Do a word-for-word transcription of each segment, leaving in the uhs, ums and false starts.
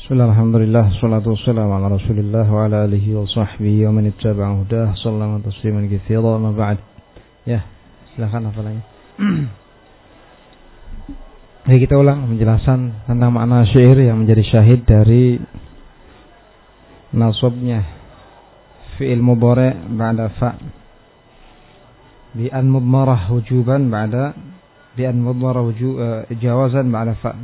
Bismillah, alhamdulillah, salatu wassalamu ala rasulillah wa ala alihi wa sahbihi wa man ittaba'a hudah, sallallahu tasliman katsira, ma ba'd. Ya, silakan apa lagi? Jadi kita ulang penjelasan tentang makna syair yang menjadi syahid dari nasabnya fi'il mudhari' ba'da fa' bi an mudmarah wujuban ba'da bi an mudmarah wujuban jawazan ba'da fa'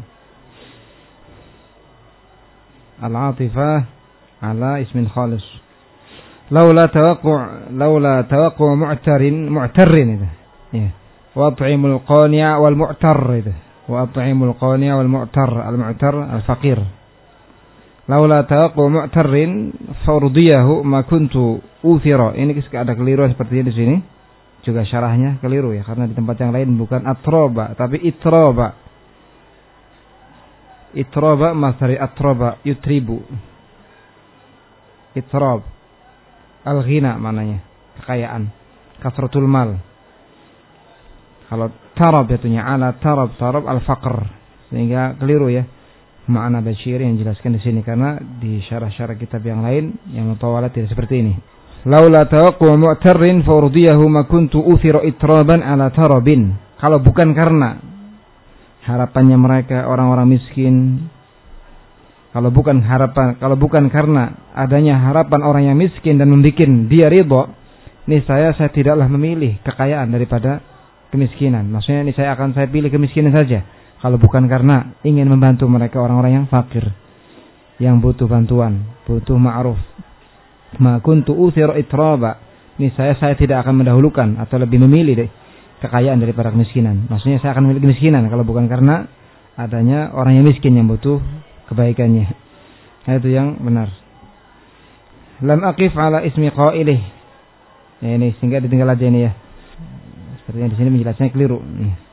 al-'atifah ala ismin khalis laula tawaqu' laula tawaqu' mu'tarin mu'tarrin ya wa at'imul qani' wal mu'tar wa at'imul qani' wal mu'tar al-mu'tar al-faqir laula tawaqu' mu'tarrin fardiyahu ma kuntu uthira. Ini ada keliru seperti di sini juga syarahnya keliru ya, karena di tempat yang lain bukan atroba tapi itroba. Itroba masdari atroba yutribu. Itrob al-ghina mananya kekayaan, kasratul mal. Kalau tarab jatuhnya ala tarab, tarab al-faqr, sehingga keliru ya makna basyir yang dijelaskan di sini, karena di syarah-syarah kitab yang lain yang mutawalat tidak seperti ini. Laula tawaqu mu'tarrin furdiyahu ma kuntu uthira itraban ala tarabin. Kalau bukan karena harapannya mereka orang-orang miskin, kalau bukan harapan, kalau bukan karena adanya harapan orang yang miskin dan membuat dia ridha, ini saya saya tidaklah memilih kekayaan daripada kemiskinan. Maksudnya ini saya akan saya pilih kemiskinan saja. Kalau bukan karena ingin membantu mereka orang-orang yang fakir, yang butuh bantuan, butuh ma'ruf. Ma kuntu uthira itraba. Ini saya saya tidak akan mendahulukan atau lebih memilih deh kekayaan daripada kemiskinan. Maksudnya saya akan memilih kemiskinan kalau bukan karena adanya orang yang miskin yang butuh kebaikannya. Nah, itu yang benar. Lam aqif ala ismi qailih. Ya, ini sehingga ditinggal aja ini ya. Sepertinya di sini menjelaskannya keliru.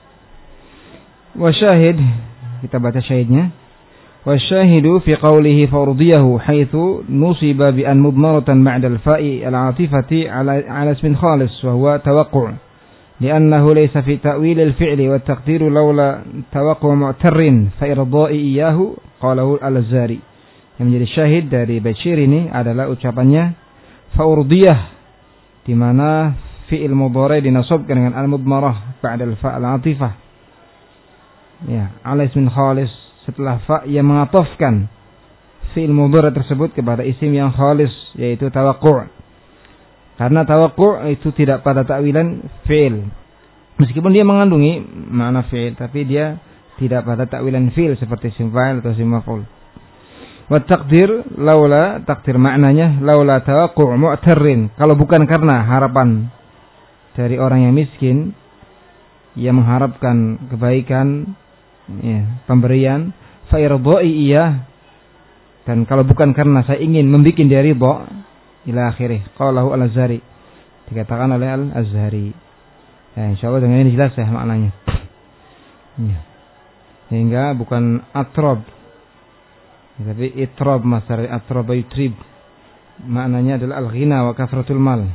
Wa syahid, kita baca syahidnya. Wa syahidu fi qawlihi fardiyahu haitsu nusiba bi an mudmaratan ba'da al-fa'i al-'atifati ala ala ismin khalis wa huwa tawaqqu'u. لأنه ليس في تأويل الفعل والتقدير لولا توقع معتر فإرضاء إياه قاله الأزهري. Yang menjadi syahid dari Bashir ini adalah ucapannya faurdiyah, di mana fi'il mudhari' dinasabkan dengan al-mudmarah ba'da al-fa' al-'atifah. Ya, ala ismin khalis, setelah fa' yang mengatofkan fi'il mudhari' tersebut kepada isim yang khalis, yaitu tawaqqu'u. Karena tawaqqu'u itu tidak pada takwilan fi'il. Meskipun dia mengandungi makna fi'il, tapi dia tidak pada takwilan fi'il seperti isim fa'il atau isim maf'ul. Wa taqdir laula, takdir maknanya laula tawaqqu'u mu'tarrin. Kalau bukan karena harapan dari orang yang miskin yang mengharapkan kebaikan, ya, pemberian, fa irdha'i iyah, dan kalau bukan karena saya ingin membuat dia ridha, ila akhirih, qalahu al-Azhari, dikatakan oleh al-Azhari. Ya, insyaallah dengan ini jelas ya maknanya. Ya. Sehingga bukan atrob, tapi itrob, masdar atrob yutrib. Maknanya adalah al-ghina wa kafratul mal.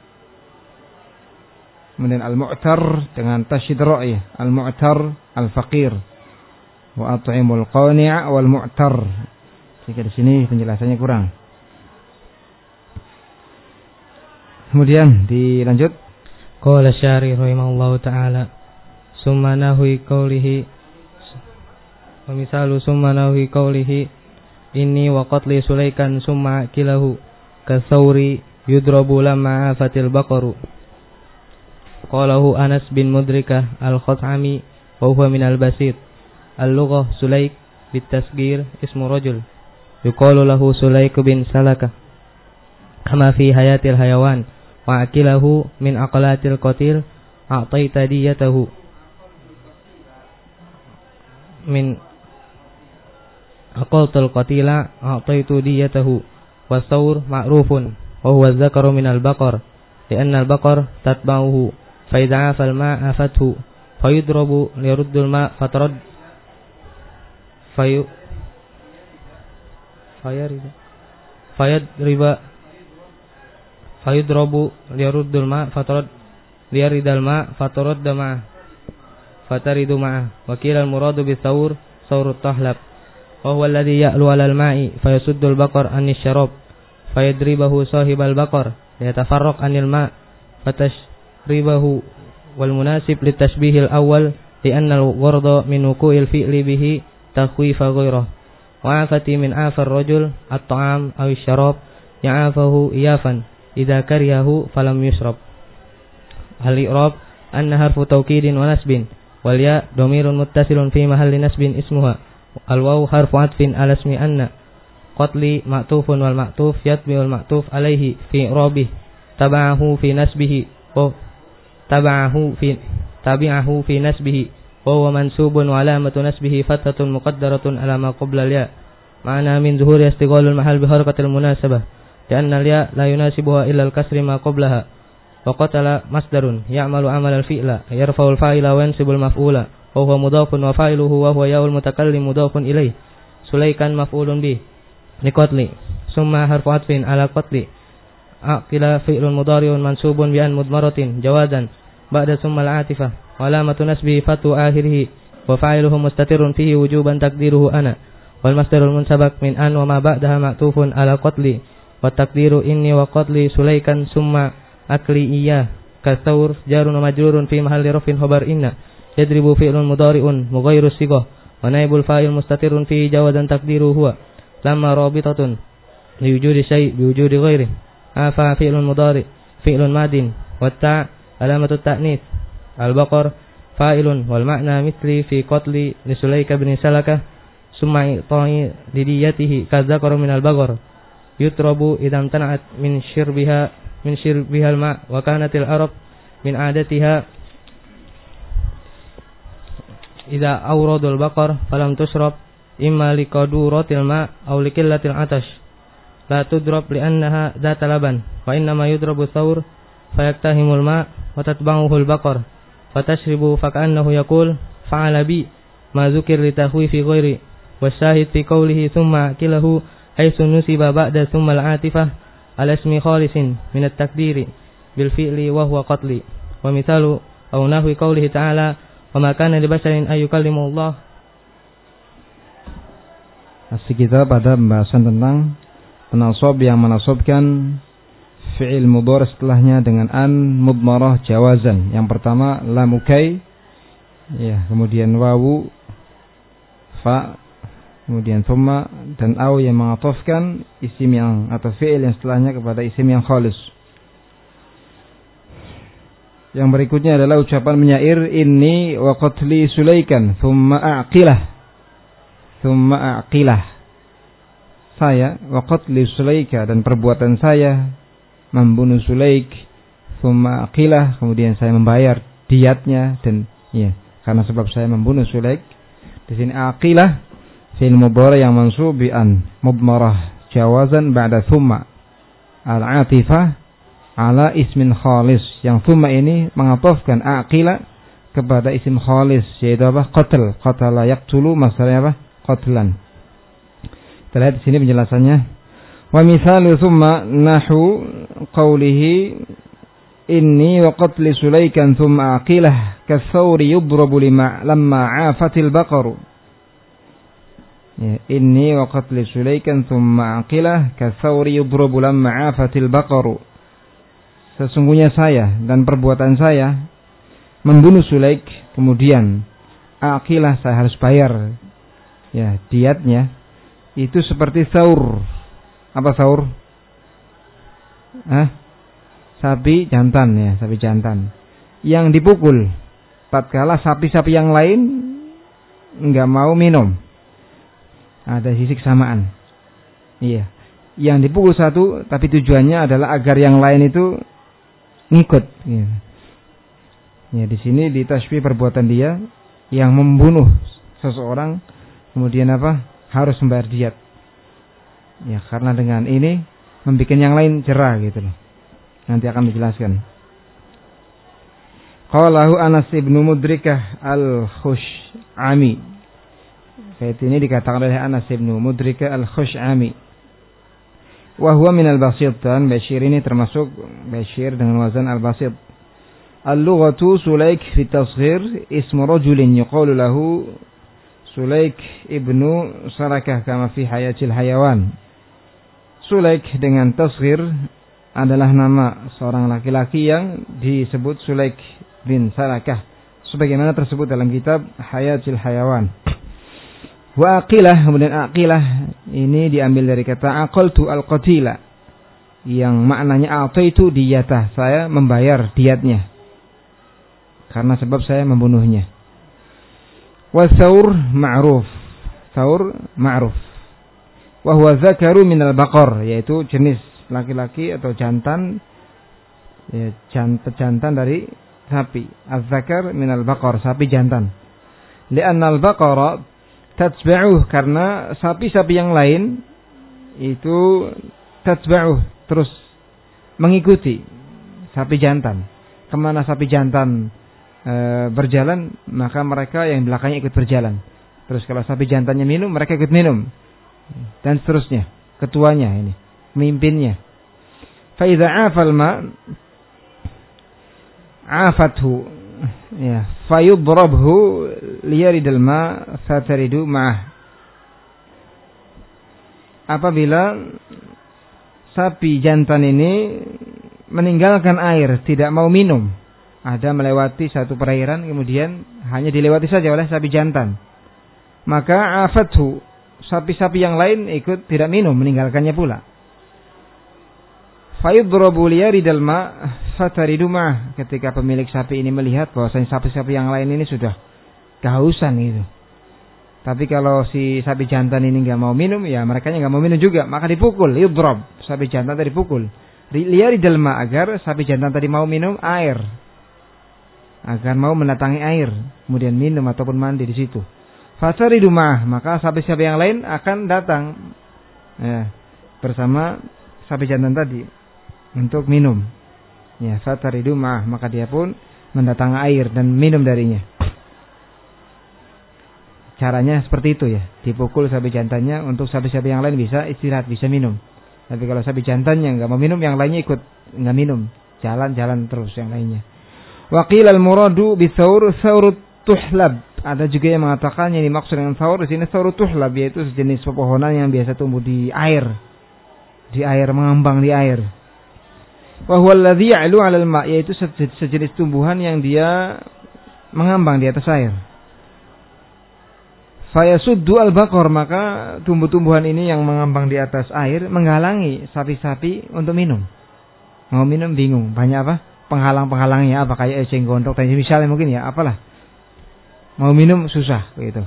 Kemudian al-mu'tar dengan tasydid ra'i, al-mu'tar al-faqir. Wa at'imul qani' wal mu'tar. Jika di sini penjelasannya kurang. Kemudian dilanjut. Qala syari rahimahullahu ta'ala summa nahwi qawlihi wa misalu summa nahwi qawlihi inni wa qatli sulaikan summa kilahu kasauri yudrabu lamma afatil baqaru. Qalahu Anas bin Mudrikah al-Khat'ami wa huwa min al-basit. Al-lughah Sulaik bitasghir ismu rajul yuqalu lahu Sulaik bin Salaka kama fi hayatil hayawan wa akilahu min aqlatil qatil a'taita diyatahu min aqaltul qatila a'taitu diyatahu wa sawr ma'rufun wa huwa dzakaru min al-baqar li'anna al-baqar tatba'uhu fa idza afa al-ma'a afathu fayudrabu liyaruddu al-ma' fatarad fayu fayarida fayadriba fayudrabu liyaruddul ma fatarad liyaridal ma fataradda ma fataridu ma wa qila al muradu bi saur saurut tahlab wa huwa alladhi ya'lu 'alal ma'i fayasuddu al-baqar 'anil syarab fayadribahu sahibal baqar yatafarraq 'anil ma' fatashribahu wal munasib litashbihil awwal li'anna al-gharda min wuqu'il fi'li bihi takhwifa ghairihi wa 'afati min 'afar rajul at-ta'am aw asy-syarab ya'afahu iyafan idza karihahu falam yusrab. Al-i'rab anna harfu tawkidin wa nasbin wal ya dhamirun muttasilun fi mahalli nasbin ismuha al waw harfu atfin ala ismi anna qatli ma'tufun wal ma'tuf yatbi'ul ma'tuf alaihi fi i'rabih taba'ahu fi nasbihi wa taba'ahu fi tabi'ahu fi nasbihi wa huwa mansubun wa alamatu nasbihi fathatun muqaddaratun ala ma qabla al ya ma'ana min zuhuri istighalul mahal bi harakatil munasabah li'anna al ya la yunasibuha illa al kasri ma qablaha wa qatala masdarun ya'malu 'amal al fi'la yarfa'ul fa'ila wa yansibul maf'ula wa huwa mudhafun wa fa'iluhu wa huwa ya'ul mutakallim mudhafun ilaih sulaikan maf'ulun bih liqatli summa harfu atfin ala qatli aqila fi'lun mudhari'un mansubun bi an mudmaratin jawazan ba'da summa al-atifah wa alamatu nasbihi fatu akhirih wa fa'iluhu mustatirun fihi wujuban taqdiruhu ana wal masdarul munsabak min an wa ma ba'daha ma'tufun ala qatli wa taqdiru inni wa qatli sulaikan summa akli iya katsawr jarun wa majrurun fi mahalli rafin khabar inna yadribu fi'lun mudhari'un mughayyiru sighah wa naibul fa'il mustatirun fi jawazan taqdiru huwa lamma rabitatun li wujudi syai' bi wujudi ghairi afa fi'lun mudhari' fi'lun madin wa ta' alamatu ta'nits al-baqar fa'ilun wal ma'na mithli fi qatli li sulaika bin salakah summa ta'i lidiyatihi kadzakara min al-baqar yutrabu idam tana'at min shirbiha min shirbiha al-ma' wa kanatil arab min 'adatiha idza awradul baqar falam tusrab imma liqaduratil ma' aw liqillatil atash la tudrab li'annaha dzata laban wa inna ma yudrabu thawr fayaktahimul ma' wa tatba'uhu al-baqar fatashribu faka'annahu yaqul fa'ala bi ma dzukir li tahwifi ghairi wasyahid fi qawlihi thumma kilahu haythu nusiba ba'da thumma al-atifah ala ismi khalisin min at-takdiri bil fi'li wa huwa qatli wa mithalu aw nahwi qawlihi ta'ala wa ma kana li basharin ay yukallimu Allah. Masih kita pada pembahasan tentang penasab yang menasabkan fi'il mudhari setelahnya dengan an mudmarah jawazan. Yang pertama lam ukay, ya, kemudian wawu, fa, kemudian thumma dan au yang mengatofkan isim yang atau fi'il yang setelahnya kepada isim yang khalis. Yang berikutnya adalah ucapan menyair inni wa qatli sulaikan thumma aqilah thumma aqilah saya wa qatli sulaika dan perbuatan saya membunuh Sulaik thumma aqilah kemudian saya membayar diyatnya dan ya karena sebab saya membunuh Sulaik. Di sini aqilah fi'il mudhari yang mansub bi an mudmarah jawazan ba'da thumma al-atifah ala ismin khalis. Yang thumma ini mengatofkan aqila kepada isim khalis yaitu apa? Qatl. Qatala yaqtulu masalahnya apa? Qatlan. Kita lihat di sini penjelasannya. Wa mithalu thumma nahu qawlihi inni wa qatli sulaikan thumma aqilah kathawri yudrabu lima lamma 'afatil baqaru. Ya, inni wa qatli sulaikan thumma aqilah kathawri yudrabu lamma 'afatil baqaru. Sesungguhnya saya dan perbuatan saya membunuh Sulaik, kemudian aqilah saya harus bayar ya diyatnya. Itu seperti saur. Apa saur? Hah? Sapi jantan ya, sapi jantan yang dipukul tatkala sapi-sapi yang lain enggak mau minum. Ada sisi kesamaan. Iya. Yang dipukul satu tapi tujuannya adalah agar yang lain itu ngikut. Ya, ya di sini ditashbih perbuatan dia yang membunuh seseorang kemudian apa? Harus membayar diyat. Ya, karena dengan ini membuat yang lain jerah gitu loh. Nanti akan dijelaskan. Qalahu Anas ibnu Mudrikah al-Khush'ami. Ayat ini dikatakan oleh Anas ibnu Mudrikah al-Khush'ami. Wa huwa min al-basit, dan Bashir ini termasuk Bashir dengan wazan al-basit. Al-lughatu Sulaik fi tasghir ismu rajulin yuqalu lahu Sulaik ibnu Sarakah kama fi Hayatil Hayawan. Sulaik dengan tasghir adalah nama seorang laki-laki yang disebut Sulaik bin Sarakah sebagaimana tersebut dalam kitab Hayatil Hayawan. Wa aqilah, kemudian aqilah ini diambil dari kata aqaltu al-qatila yang maknanya ataitu diyatah, saya membayar diatnya karena sebab saya membunuhnya. Wa tsaur ma'ruf, tsaur ma'ruf. Wa huwa zakaru minal baqar, yaitu jenis laki-laki atau jantan, ya, jantan dari sapi. Az-zakar minal baqar, sapi jantan. Li'anna al-baqara tatba'uh, karena sapi-sapi yang lain itu tatba'uh, terus mengikuti sapi jantan. Kemana sapi jantan e, berjalan, maka mereka yang belakangnya ikut berjalan. Terus kalau sapi jantannya minum, mereka ikut minum. Dan seterusnya. Ketuanya ini, pemimpinnya. Fa idza 'afal ma 'afathu, ya, fayudrabhu liyaridal ma fataridu ma'ah. Apabila sapi jantan ini meninggalkan air, tidak mau minum, ada melewati satu perairan kemudian hanya dilewati saja oleh sapi jantan, maka afathu, sapi-sapi yang lain ikut tidak minum, meninggalkannya pula. Fayudrabu liyaridal ma fataridu ma'ah. Ketika pemilik sapi ini melihat bahwasanya sapi-sapi yang lain ini sudah kehausan gitu, tapi kalau si sapi jantan ini nggak mau minum, ya mereka nggak mau minum juga, maka dipukul, yudrab, sapi jantan tadi dipukul. Liyaridal ma, agar sapi jantan tadi mau minum air, agar mau mendatangi air, kemudian minum ataupun mandi di situ. Fataridu ma'ah, maka sapi-sapi yang lain akan datang ya, bersama sapi jantan tadi untuk minum. Ya, fataridu ma'ah, maka dia pun mendatangi air dan minum darinya. Caranya seperti itu ya, dipukul sapi jantannya untuk sapi-sapi yang lain bisa istirahat, bisa minum. Tapi kalau sapi jantannya nggak mau minum, yang lainnya ikut nggak minum, jalan-jalan terus yang lainnya. Waqil al-muradu bitsaur saurut tuhlab. Ada juga yang mengatakan yang dimaksud dengan saur di sini saurut tuhlab, yaitu sejenis pepohonan yang biasa tumbuh di air, di air, mengambang di air. Wa huwa alladhi ya'lu 'alal ma', yaitu sejenis tumbuhan yang dia mengambang di atas air. Fayasuddu al-baqar, maka tumbuh-tumbuhan ini yang mengambang di atas air menghalangi sapi-sapi untuk minum. Mau minum bingung, banyak apa? Penghalang-penghalangnya apa, kayak eceng gondok dan misalnya mungkin ya, apalah. Mau minum susah begitu.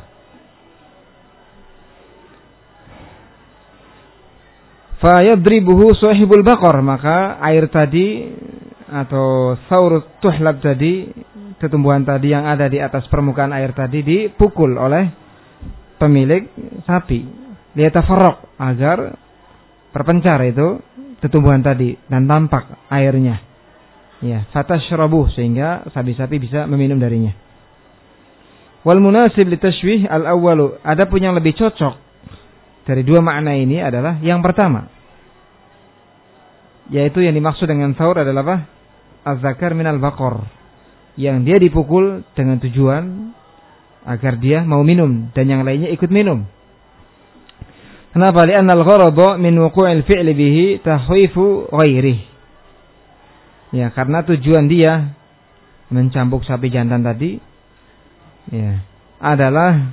Fayadribuhu sahibul baqar, maka air tadi atau saurut tuhlab tadi, tumbuhan tadi yang ada di atas permukaan air tadi dipukul oleh pemilik sapi, liyatafarraq, agar berpencar itu tumbuhan tadi dan tampak airnya. Ya, fatashrabuh, sehingga sapi-sapi bisa meminum darinya. Wal munasib litashbih al-awwalu, adapun yang lebih cocok dari dua makna ini adalah yang pertama, yaitu yang dimaksud dengan saur adalah apa? Az-zakar minal baqar, yang dia dipukul dengan tujuan agar dia mau minum dan yang lainnya ikut minum. Kenapa? Li'anna al-gharada min wuqu'il fi'li bihi tahwifu ghairihi. Ya, karena tujuan dia mencambuk sapi jantan tadi ya adalah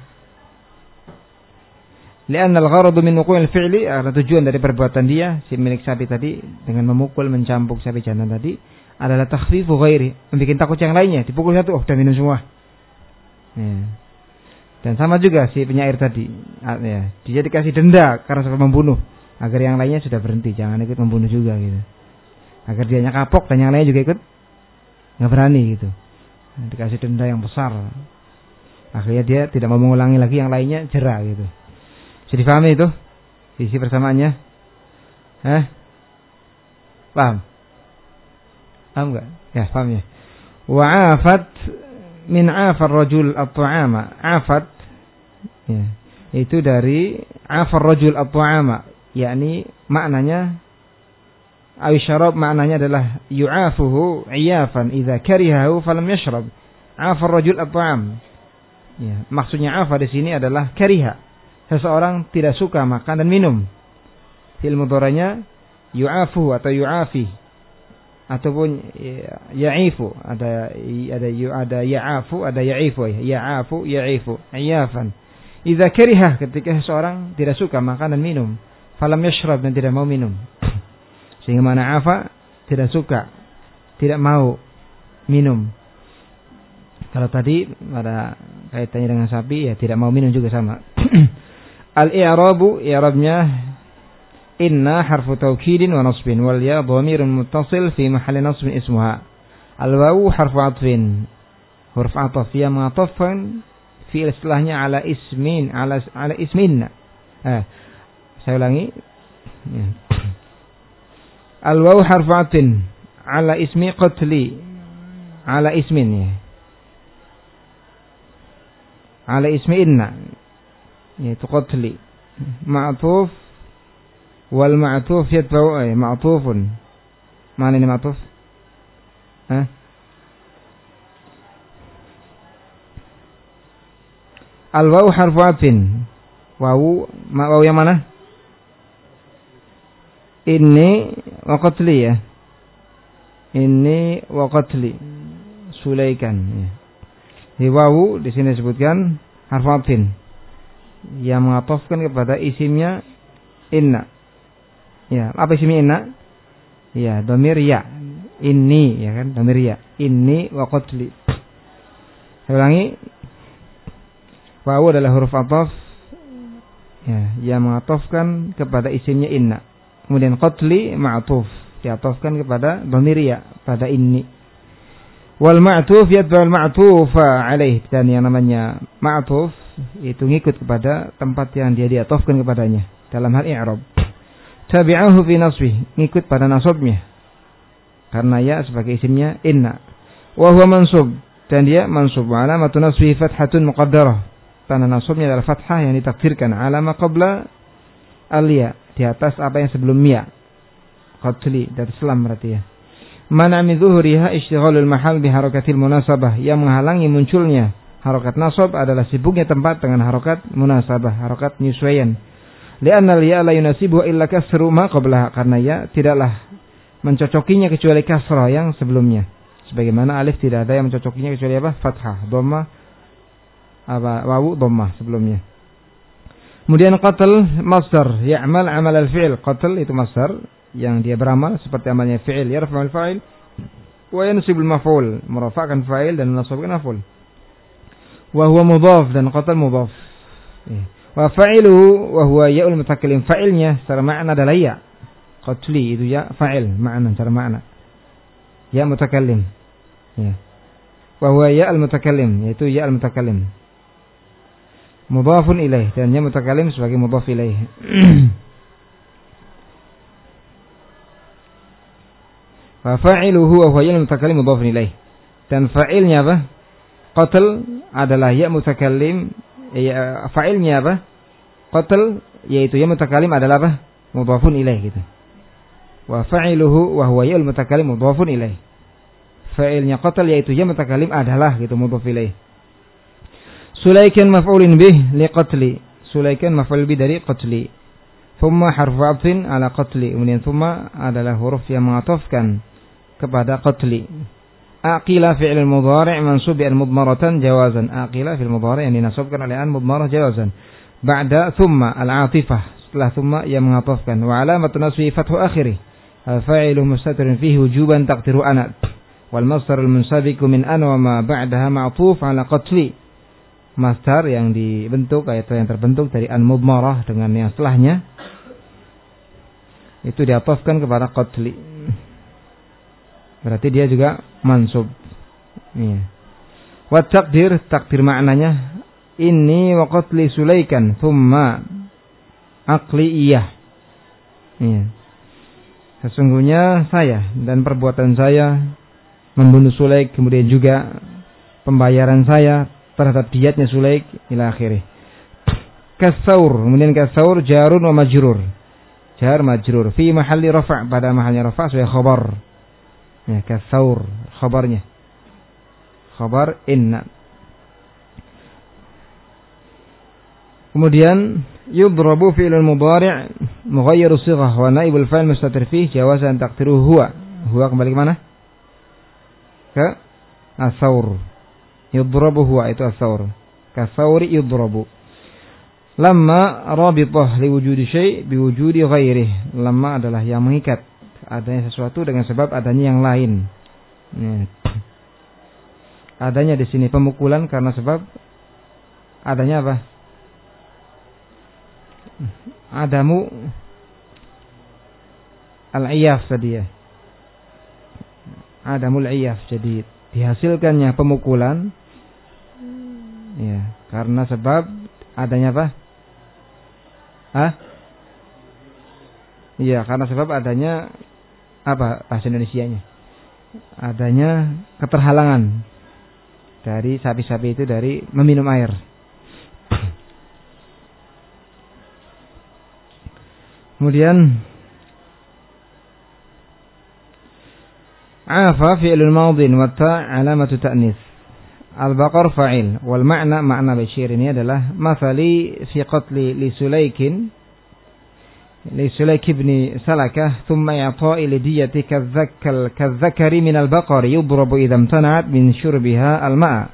li'anna al-gharada min wuqu'il fi'li, karena tujuan dari perbuatan dia si milik sapi tadi dengan memukul mencambuk sapi jantan tadi adalah takhfifu ghairi, membuat takut yang lainnya, dipukul satu oh udah minum semua. Ya. Dan sama juga si penyair tadi, ya, dia dikasih denda karena sudah membunuh, agar yang lainnya sudah berhenti, jangan ikut membunuh juga gitu. Agar dianya kapok dan yang lainnya juga ikut nggak berani gitu. Dikasih denda yang besar, akhirnya dia tidak mau mengulangi lagi, yang lainnya jera gitu. Jadi paham itu isi persamaannya? Eh? Paham? Paham nggak? Ya, paham ya. Wa'afat min afar rajul at-ta'ama. Afat ya, itu dari afar rajul at-ta'ama, yakni maknanya awi syarab, maknanya adalah yu'afuhu iyafan idza karihahu falam yashrab. Afar rajul at-ta'am, Ya, maksudnya afa di sini adalah kariha. Seseorang tidak suka makan dan minum. Fi'il mudhari'nya yu'afu atau yu'afi ataupun ya'ifu, ada ada ada ya'afu, ada ya'ifu, ya'afu, ya'ifu, iyafan. Idza kariha, ketika seseorang tidak suka makan dan minum, falam yashrab, dan tidak mau minum. Sehingga mana afa tidak suka, tidak mau minum. Kalau tadi pada kaitannya dengan sapi, ya tidak mau minum juga sama. Al-i'rabu, i'rabnya inna harfu taukidin wa nasbin, wal ya dhamirun muttasil fi mahalli nasbin ismuha. Al-wawu harfu atfin, huruf ataf yang mengatafkan fi'il setelahnya ala ismin, ala ala isminna. Eh, saya ulangi. Ya. Al-wawu harfu atfin ala ismi qatli, ala ismin, ya. Ala ismi inna, yaitu qatli. Ma'tuf wal ma'tuf yatba'u, ay ma'tufun. Mana ini ma'tuf? Hah? Al-wawu harfu atfin. Wawu, ma wawu yang mana? Ini wa qatli, ya. Ini wa qatli. Sulaikan, ya. Di wawu di sini disebutkan harfu atfin yang mengatofkan kepada isimnya inna. Ya, apa isimnya inna? Ya, dhamir ya. Inni, ya kan, dhamir ya. Inni wa qatli. Saya ulangi. Wawu adalah huruf ataf, ya, yang mengatofkan kepada isimnya inna. Kemudian qatli ma'tuf, diatofkan kepada dhamir ya, pada inni. Wal ma'tuf yatba'ul ma'tufa alaih, dan yang namanya ma'tuf itu ngikut kepada tempat yang dia diatofkan kepadanya dalam hal i'rab. Tabi'ahu fi nasbih, ngikut pada nasabnya karena ya sebagai isimnya inna. Wa huwa mansub, dan dia mansub. Wa alamatu nasbihi fathatun muqaddarah, tanda nasabnya adalah fathah yang ditakdirkan ala ma qabla al-ya, di atas apa yang sebelum ya. Qatli, dari selam berarti ya. Mana min zuhuriha ishtighalul mahal bi harakatil munasabah, yang menghalangi munculnya harokat nasab adalah sibuknya tempat dengan harokat munasabah, harokat penyesuaian. Li'anna al-ya la yunasibu illa kasru ma qablaha, karena ya tidaklah mencocokinya kecuali kasrah yang sebelumnya. Sebagaimana alif tidak ada yang mencocokinya kecuali apa? Fathah, dhamma, apa wawu dhammah sebelumnya. Kemudian qatl masdar ya'mal amal al-fi'l. Qatl itu masdar yang dia beramal seperti amalnya fi'il, yarfa'ul fa'il wa yansibul maf'ul, merafa'kan fa'il dan menasabkan maf'ul. Wa huwa mudhaf, dan qatl mudhaf. Wa fa'iluhu wa huwa ya'ul mutakallim, fa'ilnya secara makna adalah ya. Qatli itu ya fa'il, makna secara makna ya mutakallim. Ya. Wa huwa ya'ul mutakallim, yaitu ya al-mutakallim. Mudhafun ilaih, dan ya mutakallim sebagai mudhaf ilaih. Fa fa'iluhu wa huwa ya al-mutakallim mudhafun ilaih, dan fa'ilnya apa? Qatl adalah ya mutakallim, ya fa'ilnya apa? Qatl, yaitu ya mutakallim adalah apa? Mudhafun ilaih gitu. Wa fa'iluhu wa huwa ya al-mutakallim mudhafun ilaih. Fa'ilnya qatl yaitu ya mutakallim adalah gitu mudhaf ilaih. Sulaikan maf'ulun bih li qatli. Sulaikan maf'ul bih dari qatli. Thumma harfu 'athfin ala qatli. Kemudian thumma adalah huruf yang mengatofkan kepada qatli. Aqila fi'il mudhari' mansub bi al-mudmaratan jawazan. Aqila fi'il mudhari' yang dinasabkan oleh an mudmarah jawazan. Ba'da thumma al-'atifah, setelah thumma yang mengatofkan. Wa alamatu nasbi fathu akhirih. Al-fa'ilu mustatirun fihi wujuban taqdiru ana. Wal masdar al-munsabiku min an wa ma ba'daha ma'tuf ala qatli. Masdar yang dibentuk atau yang terbentuk dari an mudmarah dengan yang setelahnya itu diatofkan kepada qatli. Berarti dia juga mansub. Iya. Wa taqdir, takdir maknanya inni wa qatli Sulaikan thumma aqli iyah. Iya. Sesungguhnya saya dan perbuatan saya membunuh Sulaik, kemudian juga pembayaran saya terhadap diatnya Sulaik ila akhirih. Kasaur, kemudian kasaur jarun wa majrur. Jar majrur fi mahalli rafa', pada mahalnya rafa' sebagai khabar. Ya, kasaur khabarnya. Khabar inna. Kemudian yudrabu fi'lul mudhari' mughayyiru shighah wa naibul fa'il mustatir fihi jawazan taqdiruhu huwa. Huwa kembali ke mana? Ke as-saur. Yudrabu huwa itu as-saur. Ka-sauri yudrabu. Lamma rabithah liwujudi syai' biwujudi ghairihi. Lamma adalah yang mengikat adanya sesuatu dengan sebab adanya yang lain. Ya. Adanya di sini pemukulan karena sebab adanya apa? Adamu al-iyaf tadi ya. Adamul iyaf, jadi dihasilkannya pemukulan ya karena sebab adanya apa? Hah? Iya, karena sebab adanya apa bahasa Indonesianya? Adanya keterhalangan dari sapi-sapi itu dari meminum air. Kemudian afa fi'lul madin wa ta' alamatu ta'nis. Al-baqar fa'il wal ma'na ma'na Bashir ini adalah masali fi qatli li Sulaikin li Sulaik ibn Salakah thumma i'ta'i li diyati kadzakkal kadzakari min al-baqar yudrabu idza imtana'at min syurbiha al-ma'.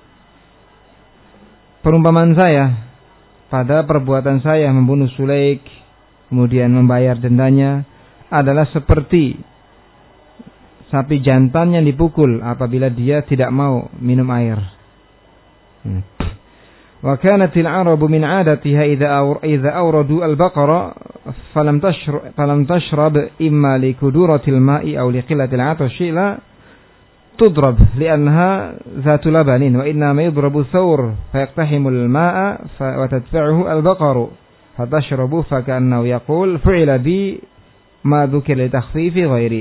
Perumpamaan saya pada perbuatan saya membunuh Sulaik kemudian membayar dendanya adalah seperti sapi jantan yang dipukul apabila dia tidak mau minum air. Wa kanatil arabu min 'adatiha idza idza awradu al-baqara falam tashrab falam tashrab imma li kuduratil ma'i aw li qillatil 'atashi la tudrab li'annaha zatu labanin wa inna ma yudrabu thawr fayaqtahimul ma'a wa tadfa'uhu al-baqaru fatashrabu fa ka'annahu yaqul fu'ila bi ma dhukira li takhfifi ghairi.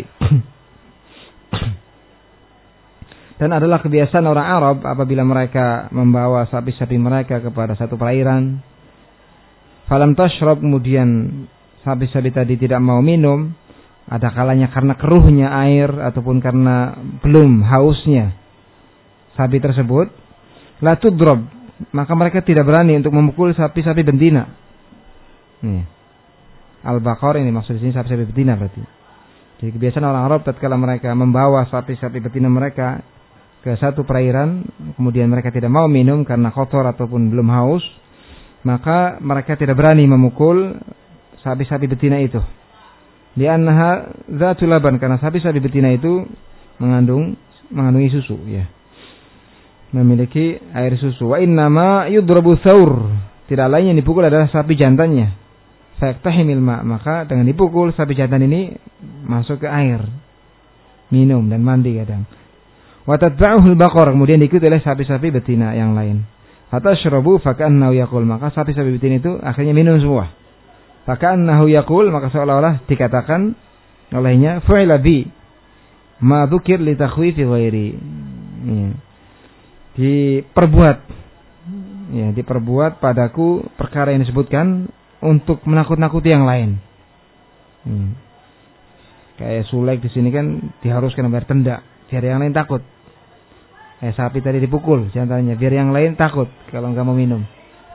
Dan adalah kebiasaan orang Arab apabila mereka membawa sapi-sapi mereka kepada satu perairan. Falam tashrab, kemudian sapi-sapi tadi tidak mau minum. Ada kalanya karena keruhnya air ataupun karena belum hausnya sapi tersebut. La tudrab, maka mereka tidak berani untuk memukul sapi-sapi betina. Nih. Al-Baqar ini maksud di sini sapi-sapi betina berarti. Jadi kebiasaan orang Arab tatkala mereka membawa sapi-sapi betina mereka ke satu perairan, kemudian mereka tidak mau minum karena kotor ataupun belum haus, maka mereka tidak berani memukul sapi-sapi betina itu. Li'annaha dzatul laban, karena sapi-sapi betina itu mengandung mengandungi susu, ya. Memiliki air susu. Wa innama yudrabu thawr, tidak lain yang dipukul adalah sapi jantannya. Fayaqtahimil ma', maka dengan dipukul sapi jantan ini masuk ke air, minum dan mandi kadang. Wa tatba'uhul baqar, kemudian diikuti oleh sapi-sapi betina yang lain. Fatashrabu faka'annahu yaqul, maka sapi-sapi betina itu akhirnya minum semua. Faka'annahu yaqul, maka seolah-olah dikatakan olehnya fu'ila bi ma dzukir li takhwifi ghairi. Ya. Diperbuat ya, diperbuat padaku perkara yang disebutkan untuk menakut-nakuti yang lain. Hmm. Kayak Sulaik di sini kan diharuskan bayar denda, biar yang lain takut. Eh sapi tadi dipukul jantannya, biar yang lain takut kalau nggak mau minum.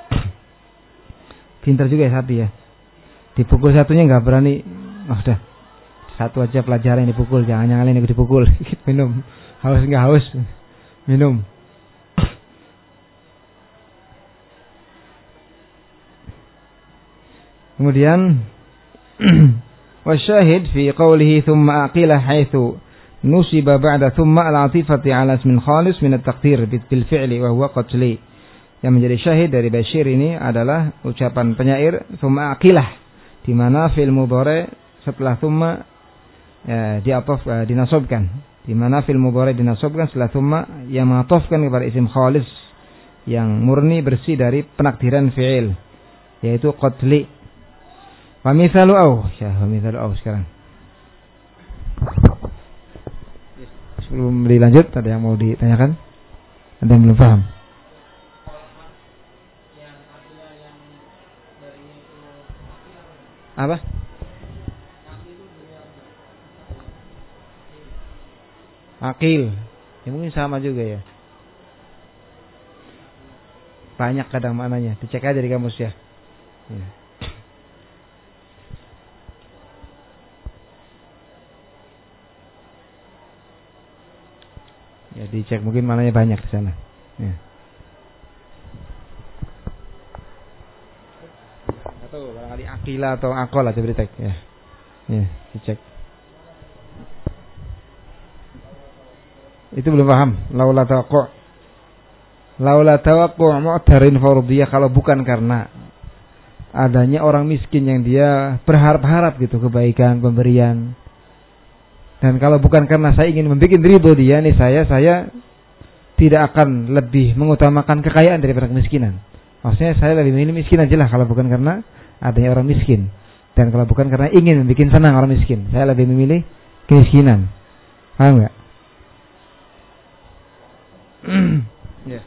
Pintar juga ya sapi ya. Dipukul satunya nggak berani. Oh, udah satu aja pelajaran yang dipukul, jangan yang lain yang dipukul. Minum, haus nggak haus, minum. Kemudian wasyahid fi qawlihi thumma aqila haitsu nusiba ba'da thumma al-atifati ala ismin khalis min at-taqdir bil fi'li wa huwa qatli. Yang menjadi syahid dari Bashir ini adalah ucapan penyair thumma aqilah, di mana fi'il mudhari setelah thumma ya, diataf uh, dinasabkan, di mana fi'il mudhari dinasabkan setelah thumma yang mengatafkan kepada isim khalis yang murni bersih dari penakdiran fi'il, yaitu qatli. Wa mithalu au, ya wa mithalu au sekarang. Sebelum dilanjut, ada yang mau ditanyakan? Ada yang belum paham? Apa? Akil. Ya mungkin sama juga ya. Banyak kadang maknanya. Dicek aja di kamus ya. Ya. Ya dicek mungkin maknanya banyak di sana. Ya. Atau barangkali akila atau akol aja beri tag ya. Ya, dicek. Itu belum paham. Laula tawaqqa' Laula tawaqqa' mu'tarin fardiyah, kalau bukan karena adanya orang miskin yang dia berharap-harap gitu kebaikan, pemberian. Dan kalau bukan karena saya ingin membuat ridho dia nih, saya saya tidak akan lebih mengutamakan kekayaan daripada kemiskinan. Maksudnya saya lebih memilih miskin aja lah kalau bukan karena adanya orang miskin. Dan kalau bukan karena ingin membuat senang orang miskin, saya lebih memilih kemiskinan. Paham enggak? Ya.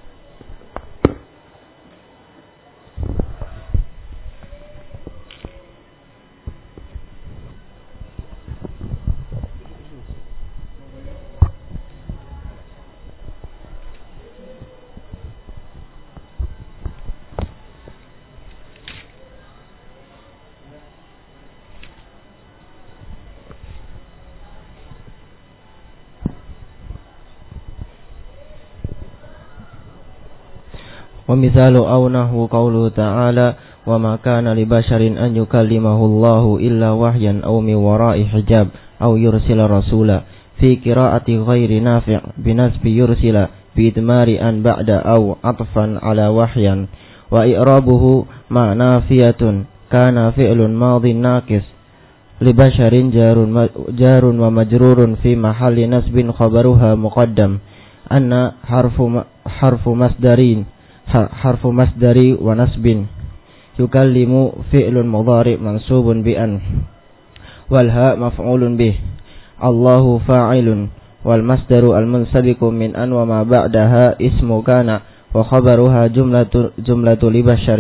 ومثال أو نحو قوله تعالى وما كان لبشر أن يكلمه الله إلا وحيا أو من وراء حجاب أو يرسل رسولا في قراءة غير نافع بنسب يرسل بإدمار أن بعد أو عطفا على وحيا وإعرابه مع نافية كان فعل ماض ناقص لبشر جار جار ومجرور في محل نسب خبرها مقدم أن حرف حرف مصدرين حرف مصدري ونسب يكلم فعل مضارع منصوب بأن والهاء مفعول به الله فاعل والمصدر المنسبق من أن وما بعدها اسم كان وخبرها جملة جملة لبشر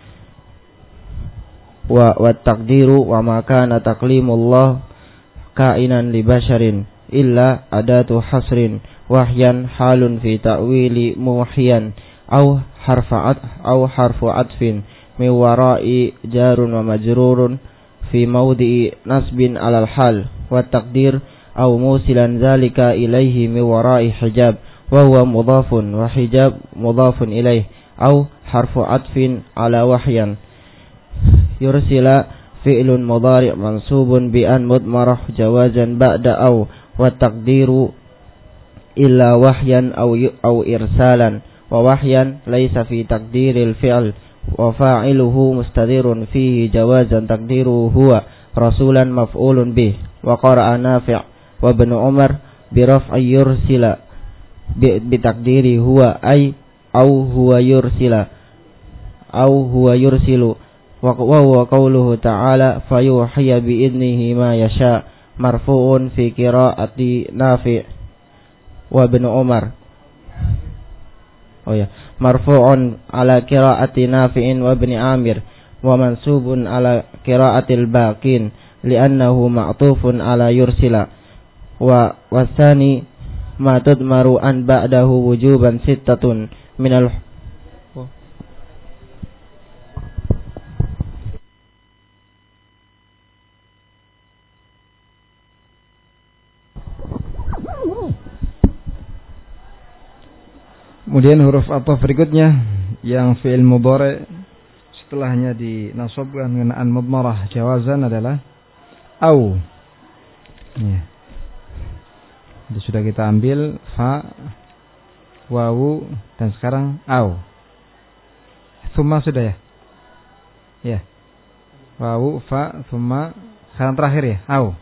والتقدير وما كان تكليم الله كائنا لبشر إلا أداة حصر وحيا حال في تأويل موحيا أو حرف عطف أو حرف عطف من وراء جار ومجرور في موضع نصب على الحال والتقدير أو موصلا ذلك إليه من وراء حجاب وهو مضاف وحجاب مضاف إليه أو حرف عطف على وحيا يرسل فعل مضارع منصوب بأن مضمرة جوازا بعد أو والتقدير إلا وحيا أو أو إرسالا ووحيا ليس في تقدير الفعل وفاعله مستدير فيه جوازا تقديره هو رسولا مفعول به وقرأ نافع وابن عمر برفع يرسل بتقديره هو أي أو هو يرسل أو هو يرسل وهو قوله تعالى فيوحي بإذنه ما يشاء مرفوع في قراءة نافع وابن عمر Oh ya, marfu'un ala qiraati Nafi'in wa ibn Amir wa mansubun ala qiraatil baqin li'annahu ma'tufun ala yursila wa wasani ma tudmaru an ba'dahu wujuban sittatun minal Kemudian huruf ataf berikutnya yang fi'il mudhari setelahnya dinasabkan dengan an mudmarah jawazan adalah au. Ya. Jadi sudah kita ambil fa, wawu dan sekarang au. Tsumma sudah ya? Ya. Wawu, fa, tsumma sekarang terakhir ya, au.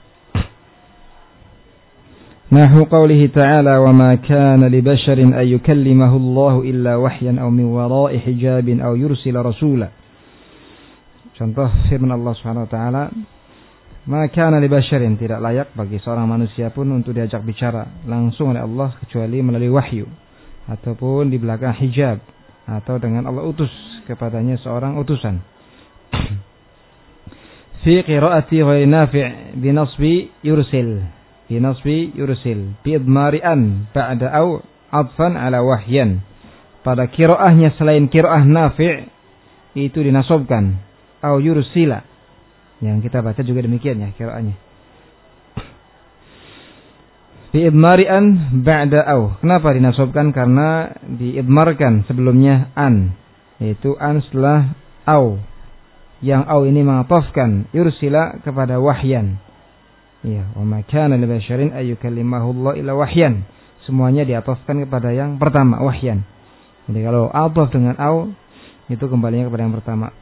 نحو قوله تعالى وما كان لبشر أن يكلمه الله إلا وحيا أو من وراء حجاب أو يرسل رسولا. Contoh firman Allah Subhanahu wa taala, "Ma kana li basharin", tidak layak bagi seorang manusia pun untuk diajak bicara langsung oleh Allah kecuali melalui wahyu ataupun di belakang hijab atau dengan Allah utus kepadanya seorang utusan. Fi qiraati ghairi nafi' bi nasbi yursil. بنصب يرسل بإضمار أن بعد أو عطفا على وحيا pada qiraahnya selain qiraah Nafi' itu dinasobkan. Au yursila. Yang kita baca juga demikian ya qiraahnya. Bi'idmari an ba'da au. Kenapa dinasobkan? Karena diidmarkan sebelumnya an, yaitu an setelah au. Yang au ini mengatofkan yursila kepada wahyan. Ya, wa ma kana li basyarin ay yukallimahu Allah illa wahyan. Semuanya diatofkan kepada yang pertama, wahyan. Jadi kalau atof dengan au itu kembalinya kepada yang pertama.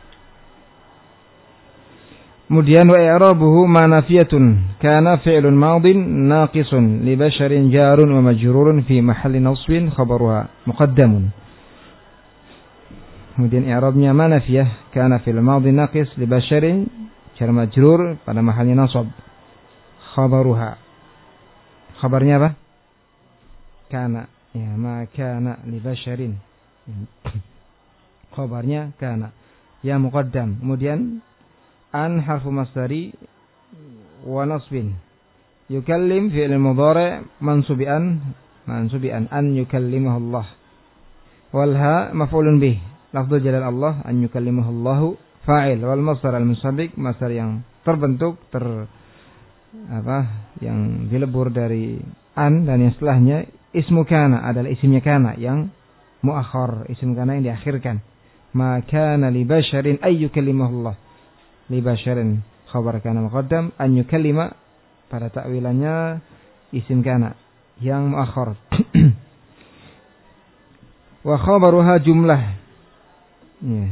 Kemudian wa i'rabuhu ma nafiyatun kana fi'lun madin naqisun li basharin jarun wa majrurun fi mahalli nasbin khabaruha muqaddamun. Kemudian i'rabnya ma nafiyah kana fi'l madin naqis li basharin jar majrur pada mahalnya nasab. Khabaruha. Khabarnya apa? Kana. Ya, ma kana li basharin. Khabarnya kana. Ya muqaddam. Kemudian an harfu masdari wa nasbin. Yukallim fi'il mudhari' mansubi an mansubi an an yukallimahu Allah. Wal ha maf'ulun bih. Lafdhul jalal Allah an yukallimahu Allah fa'il wal masdar al musabiq masdar yang terbentuk ter apa yang dilebur dari an dan yang setelahnya ismu kana adalah isimnya kana yang muakhar, isim kana yang diakhirkan. Ma kana li basharin ay yukallimahu Allah. Li basharin khabar kana muqaddam an yukallima pada takwilannya isim kana yang muakhar. Wa khabaruha jumlah. Ya.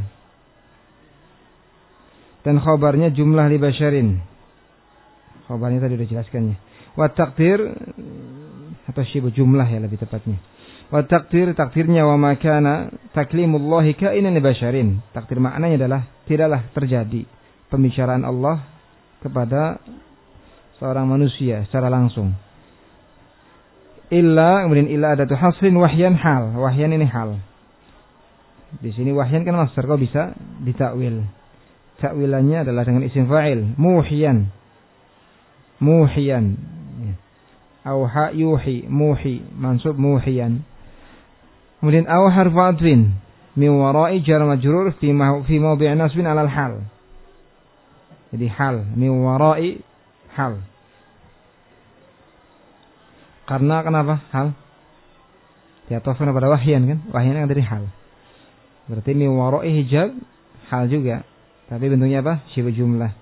Dan khabarnya jumlah li basharin. Khabarnya tadi sudah jelaskannya. Wa taqdir atau syibu jumlah ya lebih tepatnya. Wa taqdir takdirnya wa ma kana taklimullahi kainan li basharin. Takdir maknanya adalah tidaklah terjadi pembicaraan Allah kepada seorang manusia secara langsung. Illa, kemudian illa adatu hasrin wahyan hal. Wahyan ini hal. Di sini wahyan kan masdar, kok bisa ditakwil. Takwilannya adalah dengan isim fa'il, muhyan. Muhyan. Auha yuhi, muhi, mansub muhyan. Kemudian au harfu adfin min wara'i jar majrur fi fi mawdi' nasbin 'ala al-hal. Jadi hal, min wara'i hal. Karena kenapa hal? Diatofkan pada wahyan kan? Wahyan kan dari hal. Berarti min wara'i hijab hal juga. Tapi bentuknya apa? Syibu jumlah.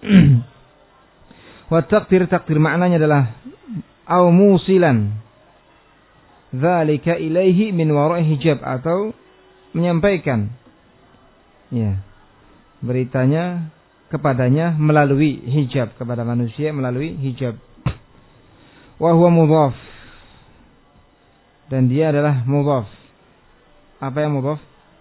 Wa taqdir takdir maknanya adalah au musilan. Dzalika ilaihi min wara'i hijab atau menyampaikan. Ya. Beritanya kepadanya melalui hijab, kepada manusia melalui hijab. Wa huwa mudhaf. Dan dia adalah mudhaf. Apa yang mudhaf?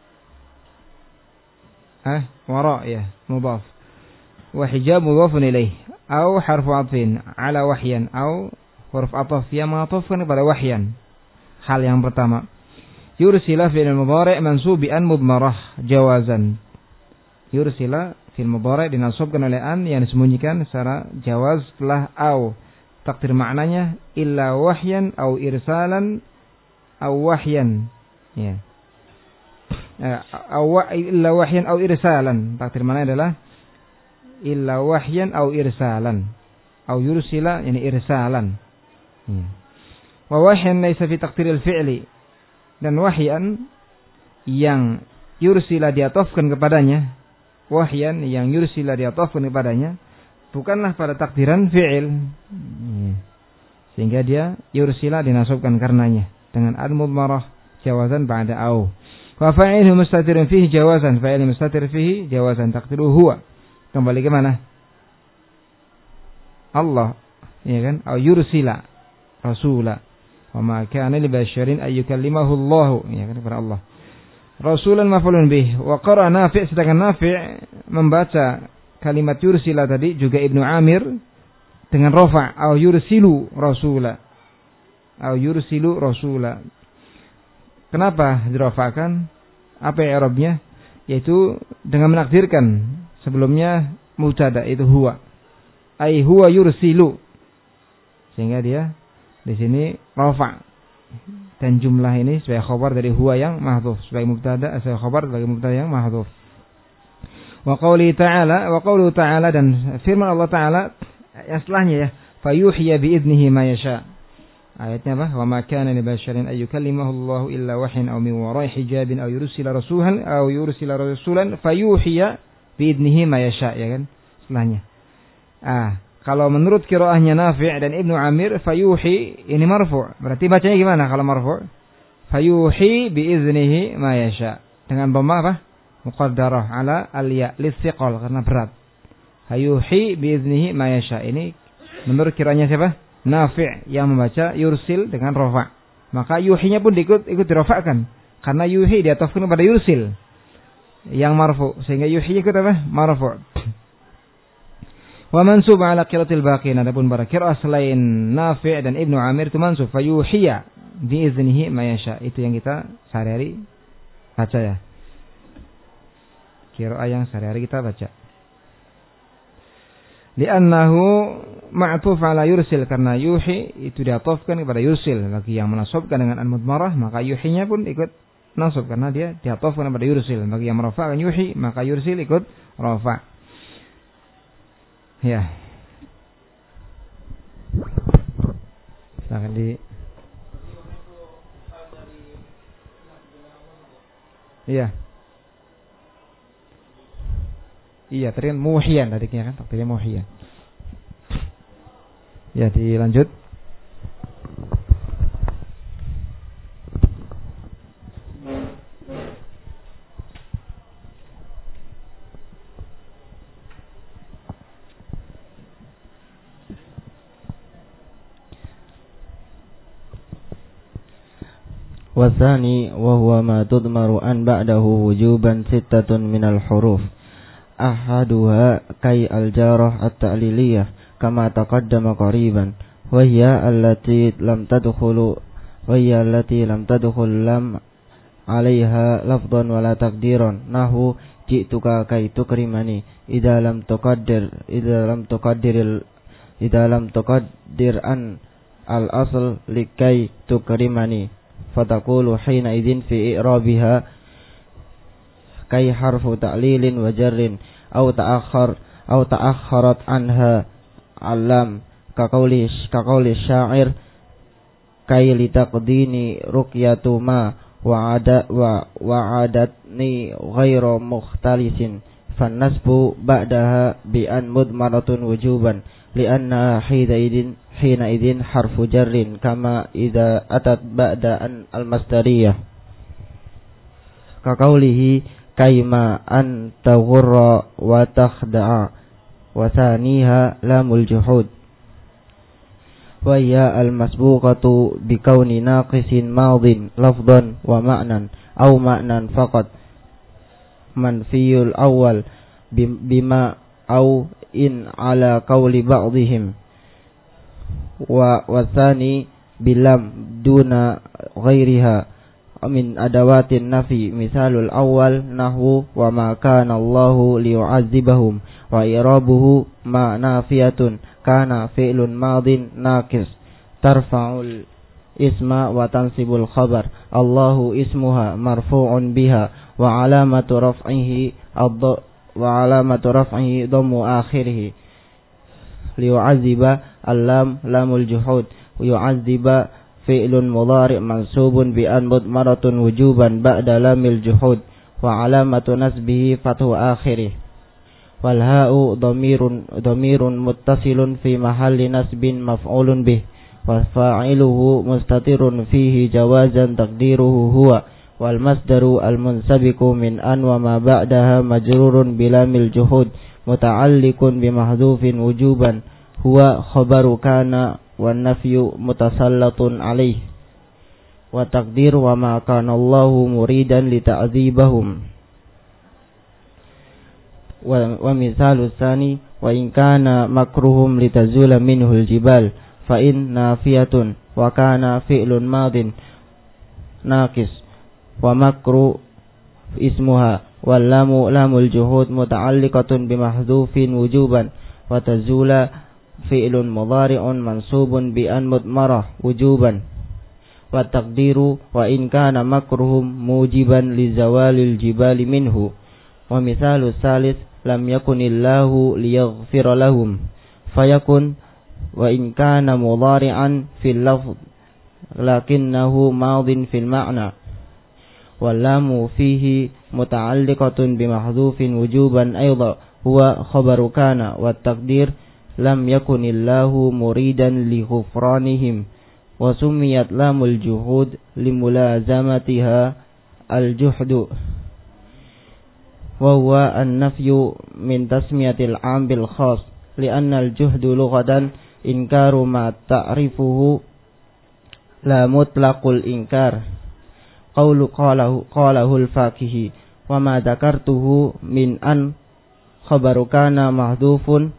Eh, wara ya, mudhaf. Wa hijab mudhafun ilaih au harfu atfin ala wahyan au huruf ataf yang mengatofkan kepada wahyan. Hal yang pertama. Yursila fi'il mudhari' mansubi an mudmarah jawazan. Yursila fil mudhari' dinasabkan oleh an yang disembunyikan secara jawaz setelah au. Takdir maknanya illa wahyan au irsalan au wahyan. Ya. Au illa wahyan au irsalan. Takdir maknanya adalah illa wahyan au irsalan. Au yursila yani irsalan. Ya. Wa wahyan laysa fi taqdiril fi'li. Dan wahyan yang yursila diatofkan kepadanya, wahyan yang yursila diatofkan kepadanya bukanlah pada takdiran fi'il. Sehingga dia yursila dinasabkan karenanya dengan al-mudmarah jawazan ba'da au. Wa fa'iluhu mustatirun fihi jawazan, fa'il mustatir fihi jawazan taqdiruhu huwa. Kembali ke mana? Allah, ya kan? Au yursila rasula. Wa ma kana li basyarin ay yukallimahu Allah, ya kan, kepada Allah. Rasulan maf'ulun bih. Wa qara Nafi', sedangkan Nafi' membaca kalimat yursila tadi juga Ibnu Amir dengan rafa' au yursilu rasula. Au yursilu rasula. Kenapa dirafa'kan? Apa i'rabnya? Yaitu dengan menakdirkan sebelumnya mubtada itu huwa. Ai huwa yursilu. Sehingga dia di sini rafa'. Dan jumlah ini sebagai khabar dari huwa yang mahdhuf, sebagai mubtada sebagai khabar sebagai mubtada yang mahdhuf. Wa qauli ta'ala, wa qaulu ta'ala, dan firman Allah Ta'ala yang setelahnya ya, fayuhya bi'idnihi ma yasha. Ayatnya apa? Wa ma kana li basharin ay yukallimahu Allahu illa wahyan aw min wara'i hijabin aw yursila rasulan aw yursila rasulan fayuhya bi'idnihi ma yasha, ya kan? Setelahnya. Ah, kalau menurut qiraahnya Nafi' dan Ibnu Amir, fayuhi ini marfu'. Berarti bacanya gimana kalau marfu'? Fayuhi bi'idnihi ma yasha. Dengan dhamma apa? Muqaddarah ala al-ya litsiqal, karena berat. Fayuhi bi'idnihi ma yasha. Ini menurut qiraahnya siapa? Nafi' yang membaca yursil dengan rafa'. Maka yuhinya pun ikut ikut dirafa'kan. Karena yuhi diatofkan kepada yursil yang marfu', sehingga yuhi ikut apa? Marfu'. Wa mansub ala qiraatil baqin, adapun para qiraah selain Nafi' dan Ibnu Amir itu mansub, fayuhiya biiznihi ma yasha. Itu yang kita sehari-hari baca ya. Qiraah yang sehari-hari kita baca. Li'annahu ma'tuf ala yursil, karena yuhi itu diatofkan kepada yursil. Bagi yang menasabkan dengan al-mudmarah, maka yuhinya pun ikut nasab karena dia diatofkan kepada yursil. Bagi yang merafa'kan yuhi, maka yursil ikut rafa'. Ya. Silakan di. Iya. Iya, tadi kan muhyan tadinya kan, tadi muhyan. Ya, dilanjut. Wasani wa huwa ma tudmaru an ba'dahu wujuban sittatun minal huruf. Ahaduha kay al-jarah at-ta'liliyah kama taqaddama qariban, wa hiya allati lam tadkhulu wa hiya allati lam tadkhul lam 'alaiha lafdhan wa la taqdiran, nahu ji'tuka kay tukrimani idza lam tuqaddir idza lam tuqaddiril idza lam tuqaddir an al-asl likay tukrimani, fataqulu hina idzin fi i'rabiha kay harfu ta'lilin wa jarrin aw ta'akhkhar aw ta'akhkharat anha alam ka qawli ka qawli sya'ir kay litaqdini ruqyatu ma wa ada wa wa'adatni ghairu mukhtalisin, fan nasbu ba'daha bi an mudmaratun wujuban li'anna hina idin hina idin harfu jarrin kama idza atat ba'da an al-masdariyah ka qawlihi kaima an taghurra wa takhda'a wa thaniha lamul juhud wa ya al-masbuqatu bi kauni naqisin madin lafdhan wa ma'nan aw ma'nan faqat manfiyul awwal bima aw in ala qawli ba'dihim wa wathani bilam duna ghairiha min adawatin nafi, misalul awal nahwu wa ma kana Allahu liyu'adzibahum wa i'rabuhu ma nafiyatun kana fi'lun madin naqis tarfa'ul isma wa tansibul khabar, Allahu ismuha marfu'un biha wa alamatu raf'ihi ad wa alamatu raf'ihi dhammu akhirih, liyu'adziba al-lam lamul juhud yu'adziba fi'lun mudhari' mansubun bi an mudmaratun wujuban ba'da lamil juhud wa alamatu nasbihi fathu akhirih, wal ha'u dhamirun dhamirun muttasilun fi mahalli nasbin maf'ulun bih wa fa'iluhu mustatirun fihi jawazan taqdiruhu huwa, wal masdaru al munsabiqu min an wa ma ba'daha majrurun bi lamil juhud muta'alliqun bi mahdhufin wujuban huwa khabaru kana wan nafyu mutasallatun alaih wa taqdir wa ma kana Allahu muridan li ta'dzibahum wa, wa misalu tsani wa in kana makruhum litazula minhu aljibal fa in nafiyatun wa kana fi'lun madin naqis wa makru ismuha wal lamu lamul juhud muta'alliqatun bi mahdhufin wujuban wa tazula fi'lun mudhari'un mansubun bi an mudmarah wujuban wa taqdiru wa in kana makruhum mujiban li zawalil jibali minhu. Wa mithalu salis lam yakunillahu liyaghfira lahum fayakun wa in kana mudhari'an fil lafz lakinnahu madin fil ma'na wal lamu fihi muta'alliqatun bimahdhufin wujuban aidha huwa khabaru kana wa taqdir lam yakunillahu muridan li ghufranihim wa sumiyat lamul juhud limulazamatiha al juhdu wa huwa an-nafyu min tasmiyatil 'am bil khas li'anna al-juhdu lughatan inkaru ma ta'rifuhu la mutlaqul inkar qawlu qalahu qalahu al-faqihi wa ma dzakartuhu min an khabaru kana mahdhufun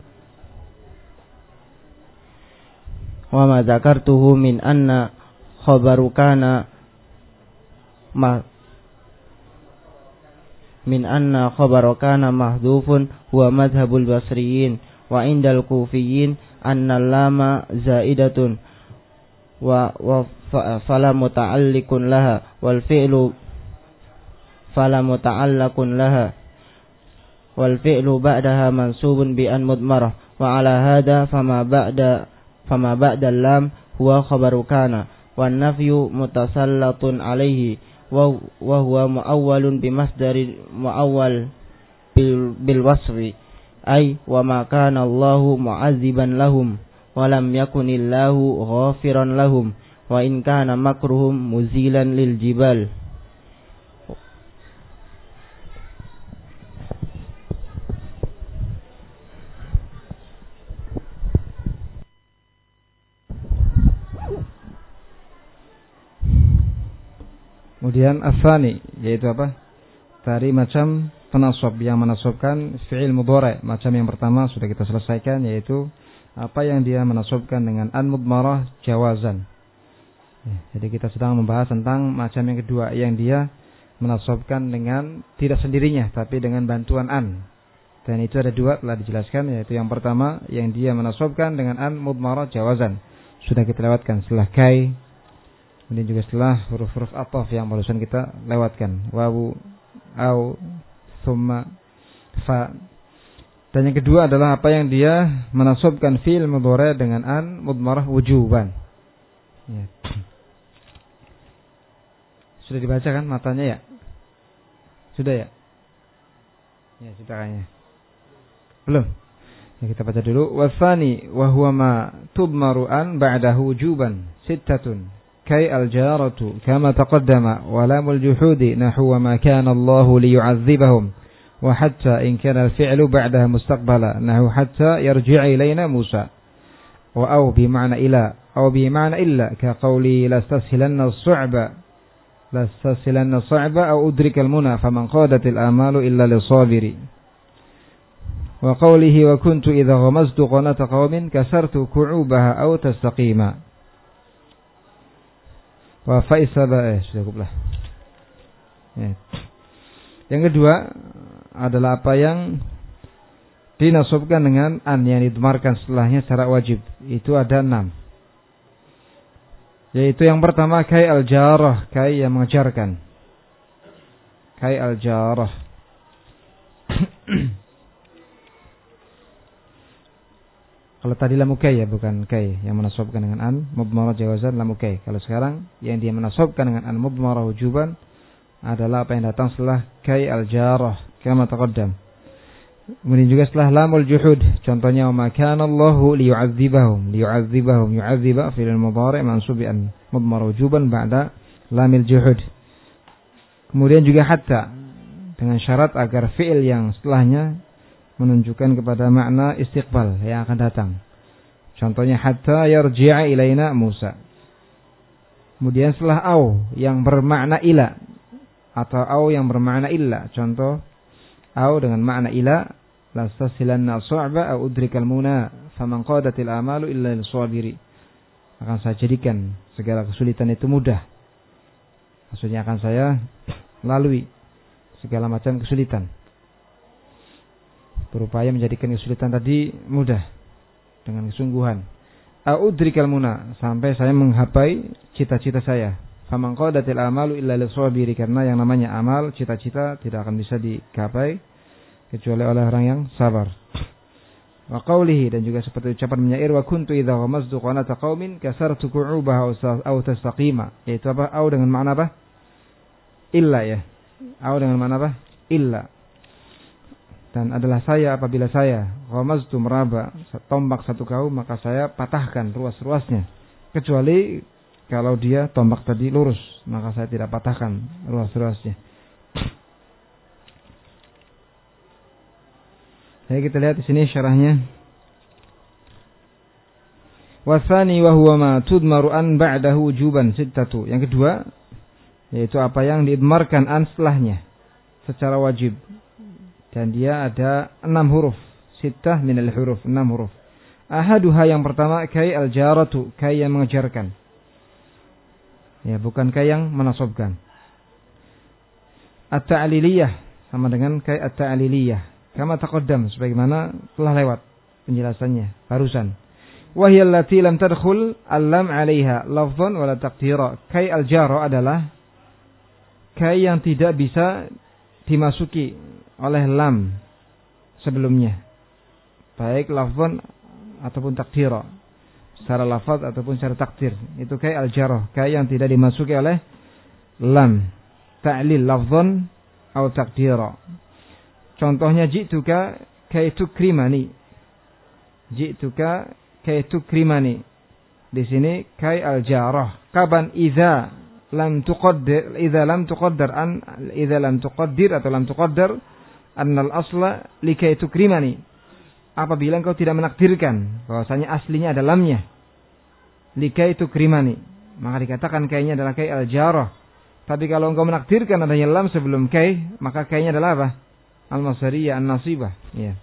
wa ma dzakartuhu min anna khabaru kana ma min anna khabaru kana mahdhufun huwa madhhabul basriyin wa indal kufiyyin anna lama zaidatun wa wa fala muta'alliqun laha wal fi'lu fala muta'allaqun laha wal fi'lu ba'daha mansubun bi an mudmarah wa ala hada fama ba'da fama ba'da lam huwa khabaru kana wan nafyu mutasallatun alaihi wa wa huwa muawwalun bi masdari muawwal bil, bil wasfi ay wa ma kana Allahu mu'azziban lahum wa lam yakunillahu ghafiran lahum wa in kana makruhum muzilan lil jibal. Kemudian asani, yaitu apa? Dari macam penasab yang menasabkan fi'il mudhari'. Macam yang pertama sudah kita selesaikan, yaitu apa yang dia menasabkan dengan an mudmarah jawazan. Ya, jadi kita sedang membahas tentang macam yang kedua, yang dia menasabkan dengan tidak sendirinya tapi dengan bantuan an. Dan itu ada dua telah dijelaskan, yaitu yang pertama yang dia menasabkan dengan an mudmarah jawazan. Sudah kita lewatkan setelah kai. Kemudian juga setelah huruf-huruf athaf yang barusan kita lewatkan, wawu, au, thumma, fa. Dan yang kedua adalah apa yang dia menasabkan fi'il mudhari' dengan an mudmarah wujuban. Ya. Sudah dibaca kan matanya ya? Sudah ya? Ya, sudah kayaknya. Belum? Ya, kita baca dulu. Wasani wa huwa ma tudmaru an ba'dahu wujuban sittatun. كي الجارة كما تقدم ولام الجحود نحو ما كان الله ليعذبهم وحتى إن كان الفعل بعدها مستقبلا نحو حتى يرجع إلينا موسى وأو بمعنى إلى أو بمعنى إلا كقولي لاستسهلن الصعب لاستسهلن الصعب أو أدرك المنى فمن قادت الآمال إلا للصابر وقوله وكنت إذا غمزت قناة قوم كسرت كعوبها أو تستقيما. Wa faisaba eh sudah cukup lah. Ya. Yang kedua adalah apa yang dinasabkan dengan an yang didhamarkan setelahnya secara wajib. Itu ada enam. Yaitu yang pertama kai al-jarah, kai yang mengejarkan. Kai al-jarah. Kalau tadi lamukai ya, bukan kai yang menasabkan dengan an mudmarah jawazan lamukai. Kalau sekarang yang dia menasabkan dengan an mudmarah wujuban adalah apa yang datang setelah kai al-jarah kama taqaddam. Kemudian juga setelah lamul juhud, contohnya wa ma kana Allahu liyu'adzibahum, liyu'adzibahum, yu'adziba fi'il mudhari' mansub bi an mudmarah wujuban ba'da lamil juhud. Kemudian juga hatta dengan syarat agar fi'il yang setelahnya menunjukkan kepada makna istiqbal yang akan datang. Contohnya hatta yarji'a ilaina Musa. Kemudian setelah au yang bermakna ila atau au yang bermakna illa. Contoh au dengan makna ila lastasilanna su'ba au udrikal muna faman qadatil amalu illa lis-sabiri. Akan saya jadikan segala kesulitan itu mudah. Maksudnya akan saya lalui segala macam kesulitan. Berupaya menjadikan kesulitan tadi mudah dengan kesungguhan. a'udrikal muna, sampai saya menggapai cita-cita saya. Faman qadatil amalu illa lisabiri, karena yang namanya amal, cita-cita tidak akan bisa digapai kecuali oleh orang yang sabar. Wa qawlihi, dan juga seperti ucapan penyair, wa kuntu idza ghamaztu qanata qaumin kasartu qu'ubaha aw tastaqima, yaitu apa? Au dengan makna apa? Illa ya. Au dengan makna apa? Illa. Dan adalah saya apabila saya ghamaztu meraba tombak satu kaum, maka saya patahkan ruas-ruasnya, kecuali kalau dia tombak tadi lurus, maka saya tidak patahkan ruas-ruasnya. Jadi kita lihat di sini syarahnya. Wasani wa huwa ma tudmaru an ba'dahu wujuban sittatu. Yang kedua, yaitu apa yang diidmarkan an setelahnya secara wajib. Dan dia ada enam huruf. Sittah minal huruf, enam huruf. Ahaduha, yang pertama, kai al-jaratu, kai yang mengejarkan. Ya, bukan kai yang menasobkan. At-ta'liliyah, sama dengan kai at-ta'liliyah. Kama taqaddam, sebagaimana telah lewat penjelasannya barusan. Wahiyya allati lam tadkhul al-lam 'alaiha lafdhan wala taqdira. Kai al-jara adalah kai yang tidak bisa dimasuki oleh lam sebelumnya, baik lafzan ataupun takdira, secara lafaz ataupun secara takdir. Itu kai al-jarah, kai yang tidak dimasuki oleh lam, ta'lil lafzan atau takdira. Contohnya ji'tuka kai tukrimani, ji'tuka kai tukrimani. Di sini kai al-jarah. Kapan? Idza lam tuqaddir, idza lam tuqaddar an, idza lam tuqaddir atau lam tuqaddar annal asla likai tukrimani. Apabila engkau tidak menakdirkan bahwasanya aslinya ada lamnya, likai tukrimani, maka dikatakan kainya adalah kai al-jarah. Tapi kalau engkau menakdirkan adanya lam sebelum kai, maka kainya adalah apa? Al-masdariyah an-nasibah. Ya.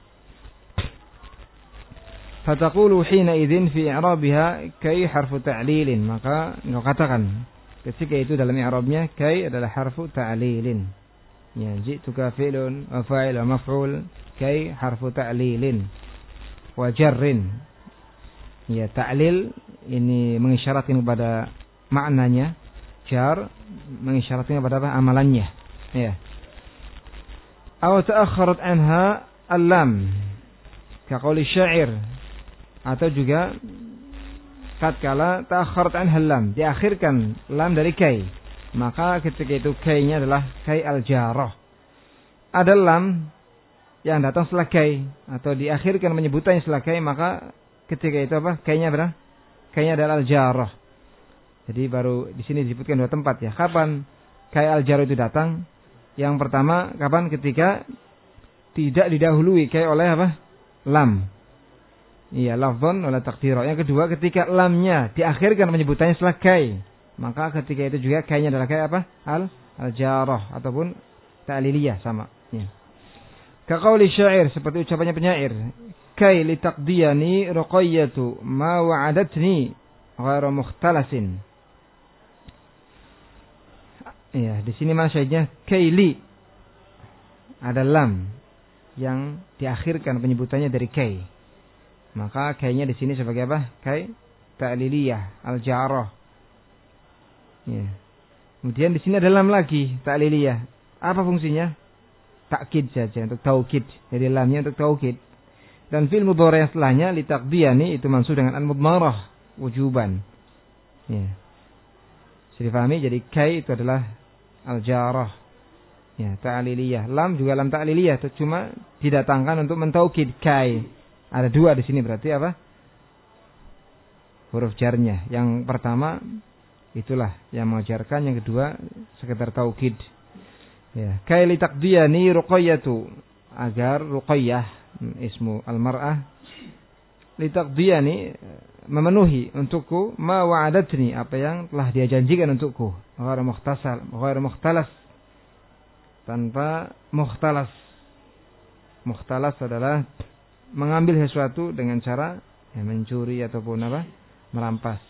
Fataqulu hina idzin fi i'rabiha kai harfu ta'lilin, maka engkau katakan ketika itu dalam i'rabnya kai adalah harfu ta'lilin. Ya, ji'tuka fi'lun wa fa'il wa maf'ul, kai harfu ta'lilin wa jarrin. Ya, ta'lil ini mengisyaratkan kepada maknanya, jar mengisyaratkan kepada apa? Amalannya. Ya. Aw ta'akhkharat anha al-lam, ka qauli syair, atau juga tatkala ta'akhkharat anha al-lam, diakhirkan lam dari kai, maka ketika itu kai-nya adalah kai al-jarah. Ada lam yang datang setelah kai atau diakhirkan penyebutannya setelah kai, maka ketika itu apa? Kai-nya berapa? Kai-nya adalah al-jarah. Jadi baru di sini disebutkan dua tempat ya. Kapan kai al-jarah itu datang? Yang pertama kapan? Ketika tidak didahului kai oleh apa? Lam. Iya, lafzan wala taqdira. Yang kedua ketika lamnya diakhirkan penyebutannya setelah kai, maka ketika itu juga kai-nya adalah kai apa? Al al-jarah ataupun ta'liliyah, sama. Ya. Ka qauli syair, seperti ucapannya penyair, kai li taqdiyani ruqayyatu ma wa'adatni ghairu mukhtalasin. Ya, di sini maksudnya kai li ada lam yang diakhirkan penyebutannya dari kai. Maka kai-nya di sini sebagai apa? Kai ta'liliyah al-jarah. Ya. Kemudian di sini ada lam lagi, ta'liliyah. Apa fungsinya? Takkid saja, untuk taukid. Jadi lamnya untuk taukid. Dan fi'il mudhari' yang setelahnya li taqdiyani itu mansub dengan al-mudmarah wujuban. Ya. Bisa difahami, jadi kai itu adalah al-jarah. Ya, ta'liliyah. Lam juga lam ta'liliyah, cuma didatangkan untuk mentaukid kai. Ada dua di sini, berarti apa? Huruf jarnya. Yang pertama itulah yang mengajarkan, yang kedua sekedar taukid. Ya, kai li taqdiyani ruqayyatu, agar ruqayyah ismu al-mar'ah, li taqdiyani memenuhi untukku ma wa'adatni, apa yang telah dia janjikan untukku, ghairu mukhtasal, ghairu mukhtalas, tanpa mukhtalas. Mukhtalas adalah mengambil sesuatu dengan cara ya, mencuri ataupun apa? Merampas.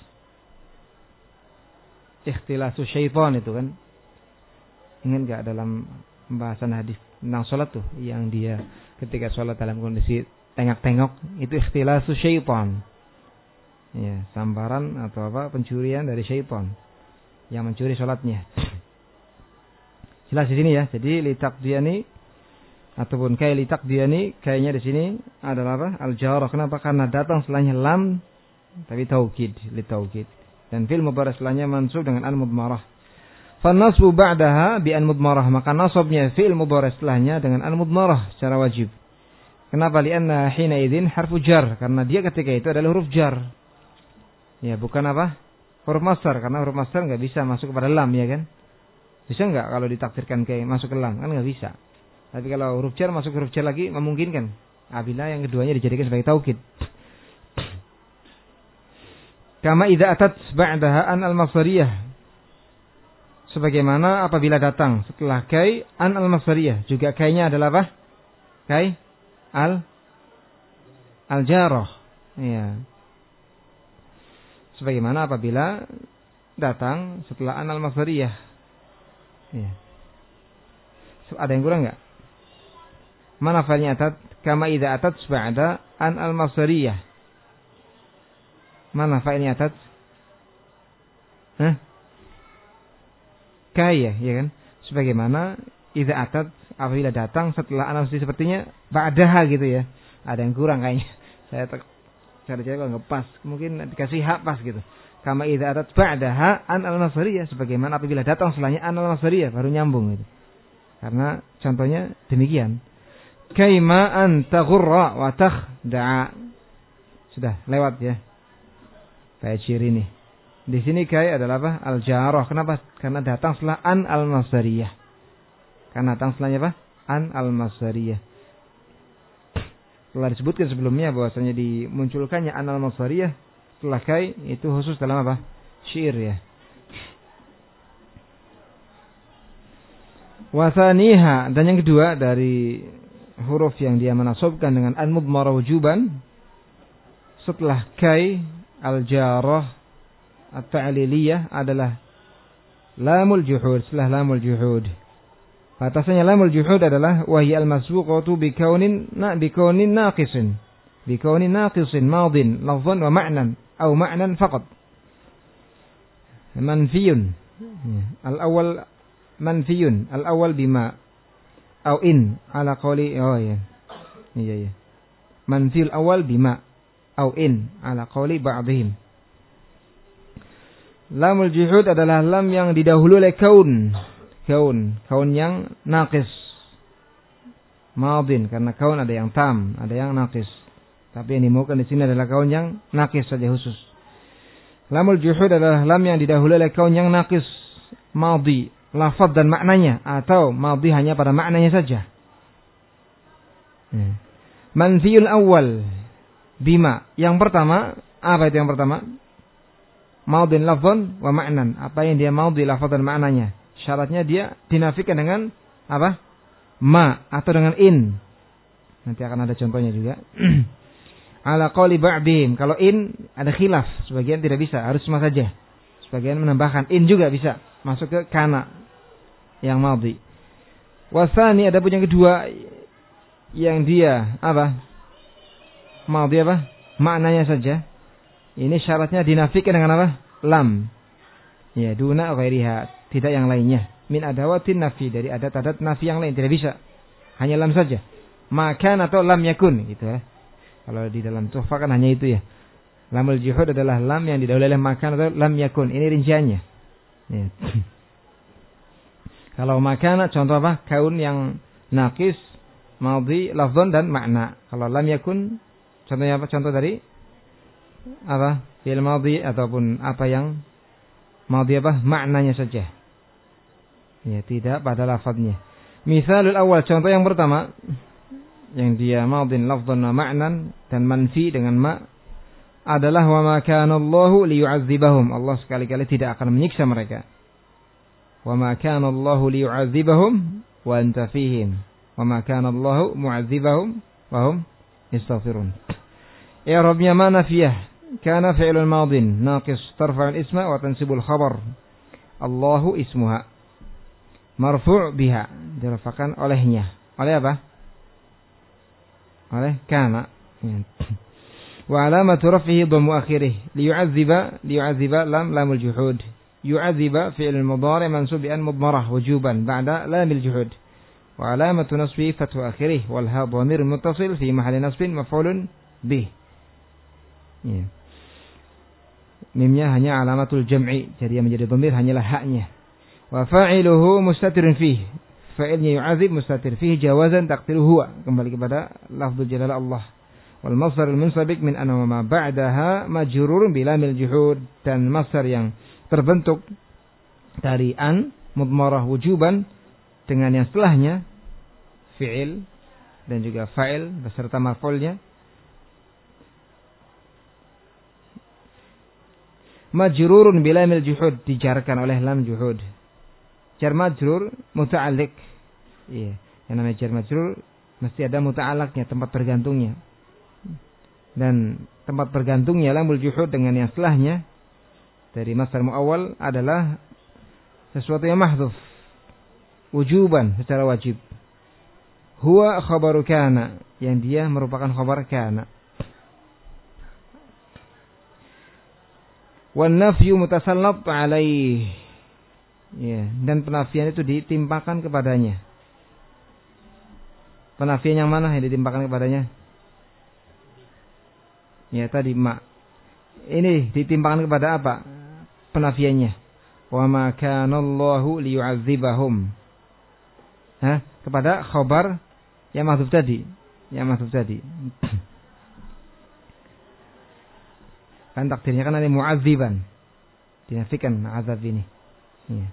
Ikhtilasu syaitan itu kan. Ingat enggak dalam pembahasan hadis tentang salat tuh, yang dia ketika salat dalam kondisi tengok-tengok, itu ikhtilasu syaitan. Ya, sambaran atau apa pencurian dari syaitan yang mencuri salatnya. Jelas di sini ya. Jadi litaqdiyani ataupun kay litaqdiyani, kayaknya di sini adalah apa? Al-jarah. Kenapa? Karena datang setelahnya lam tapi taukid, litaukid. Dan fil mudhari setelahnya mansub dengan al-mudmarah. Fa nasbu ba'daha bi al-mudmarah, maka nasabnya fi'il mudhari setelahnya dengan al-mudmarah secara wajib. Kenapa? Lianna hina idzin harfu jar, karena dia ketika itu adalah huruf jar. Ya, bukan apa? Huruf masdar, karena huruf masdar enggak bisa masuk kepada lam, ya kan? Bisa enggak kalau ditakdirkan kayak masuk ke lam? Kan enggak bisa. Tapi kalau huruf jar masuk huruf jar lagi memungkinkan. Apabila yang keduanya dijadikan sebagai taukid. Kama idza atat ba'daha an al-masdariyah. Sebagaimana apabila datang setelah kai an al-masdariyah, juga kainya adalah apa? Kai al al-jarah. Iya. Sebagaimana apabila datang setelah an al-masdariyah. Iya. Ada yang kurang enggak? Mana fa'ilnya atat? Kama idza atat ba'da an al-masdariyah. Mana fa'ilnya atat? Hah? Kaya, ya kan? Sebagaimana idza atat apabila datang setelah analisis sepertinya ba'daha gitu ya. Ada yang kurang kayaknya. Saya cari-cari kok enggak pas. Mungkin dikasih hak pas gitu. Kama idza atat ba'daha an al-masdariyah, sebagaimana apabila datang setelahnya an al-masdariyah baru nyambung gitu. Karena contohnya demikian. Kaima an taghurra wa takhda'a. Sudah lewat ya. Kayak ciri nih. Di sini kai adalah apa? Al-jarah. Kenapa? Karena datang setelah an al-masdariyah. Karena datang setelahnya apa? An al-masdariyah. Telah disebutkan sebelumnya bahwasanya dimunculkannya an al-masdariyah setelah kai itu khusus dalam apa? Syair ya. Wasaniha, dan yang kedua dari huruf yang dia menasabkan dengan an-mudmarah wujuban setelah kai al-jarah at-ta'liliyah adalah lamul juhud. Setelah lamul juhud, batasnya lamul juhud adalah wahya al-masbuqatu bi kaunin na bi kaunin naqisin bi kaunin naqisin madin lafzan wa ma'nan aw ma'nan faqat. Manfiyun al-awwal, manfiyun al-awwal bima aw in ala qawli, oh ya. Iya ya. Manfil awal bima aw in ala qawli ba'dihim. Lamul juhud adalah lam yang didahului oleh kaun. Kaun, kaun yang naqis. Madin, karena kaun ada yang tam, ada yang naqis. Tapi yang dimaukan di sini adalah kaun yang naqis saja khusus. Lamul juhud adalah lam yang didahului oleh kaun yang naqis, madhi, lafaz dan maknanya, atau madhi hanya pada maknanya saja. Hmm. Manfiyul awal bima. Yang pertama, apa itu yang pertama? Madhin lafzan wa ma'nan. Apa yang dia madhi lafaz dan maknanya. Syaratnya dia dinafikan dengan apa? Ma atau dengan in. Nanti akan ada contohnya juga. Ala qawli ba'dihim. Kalau in ada khilaf, sebagian tidak bisa, harus ma saja. Sebagian menambahkan in juga bisa, masuk ke kana yang madhi. Wasani, ada pun yang kedua yang dia apa? Madhi apa? Maknanya saja. Ini syaratnya dinafikan dengan apa? Lam. Ya, duna ghairiha, tidak yang lainnya. Min adawatin nafi, dari adat-adat nafi yang lain tidak bisa. Hanya lam saja. Makan atau lam yakun gitu ya. Kalau di dalam tuhfah kan hanya itu ya. Lamul juhud adalah lam yang didahului oleh makan atau lam yakun. Ini rinciannya. Ya. Kalau makan contoh apa? Kaun yang naqis, madhi, lafzan dan makna. Kalau lam yakun contohnya apa? Contoh dari apa? Fi'il madhi ataupun apa yang madhi apa? Maknanya saja. Ya, tidak pada lafaznya. Misalul awal, contoh yang pertama yang dia madhin lafzan wa ma'nan dan manfi dengan ma adalah wa ma kana Allahu liyu'adzibahum. Allah sekali-kali tidak akan menyiksa mereka. Wa ma kana Allahu liyu'adzibahum wa anta fihim. Wa ma kana Allahu mu'adzibahum wa hum yastaghfirun. i'rabnya ma nafiyah. Kana fi'lun madin naqis tarfa'u al-isma wa tansibu al-khabar. Allahu ismuha. Marfu' biha, dirafakan olehnya. Oleh apa? Oleh kana. Wa alamatu raf'ihi dhammu akhirih liyu'adziba liyu'adziba lam lamul juhud. Yu'adziba fi'il mudhari' mansub bi an mudmarah wujuban ba'da lamil juhud. Wa alamatu nasbi fathu akhirih wal ha dhamir muttasil fi mahalli nasbin maf'ulun bih. Ya. Mimnya hanya alamatul jam'i, jadi yang menjadi dhamir hanyalah haknya. Wa fa'iluhu mustatirun fihi. Fa'ilnya yu'adzib mustatir fihi jawazan taqdiru huwa, kembali kepada lafzul jalalah Allah. Wal masdar al-munsabik min anna ma ba'daha majrurun bi lamil juhud, dan masdar yang terbentuk dari an mudmarah wujuban dengan yang setelahnya fi'il dan juga fa'il beserta maf'ulnya majrurun bi lamil juhud, dijarkan oleh lam juhud. Jar majrur muta'alliq. Iya, yang namanya jar majrur mesti ada muta'allaqnya, tempat bergantungnya. Dan tempat bergantungnya lamul juhud dengan yang setelahnya dari masdar muawwal adalah sesuatu yang mahdhuf wujuban, secara wajib. Huwa khabaru kana, yang dia merupakan khabar kana. Wan nafyu mutasallat alaih. Ya, dan penafian itu ditimpakan kepadanya. Penafian yang mana yang ditimpakan kepadanya? Ya, tadi ma. Ini ditimpakan kepada apa penafiannya? Wa ma kana Allahu liyu'adzibahum. Hah? Kepada khabar yang mahdzuf tadi, yang mahdzuf tadi. Kan takdirnya kan ada mu'adziban. Dinafikan azab ini. Ya.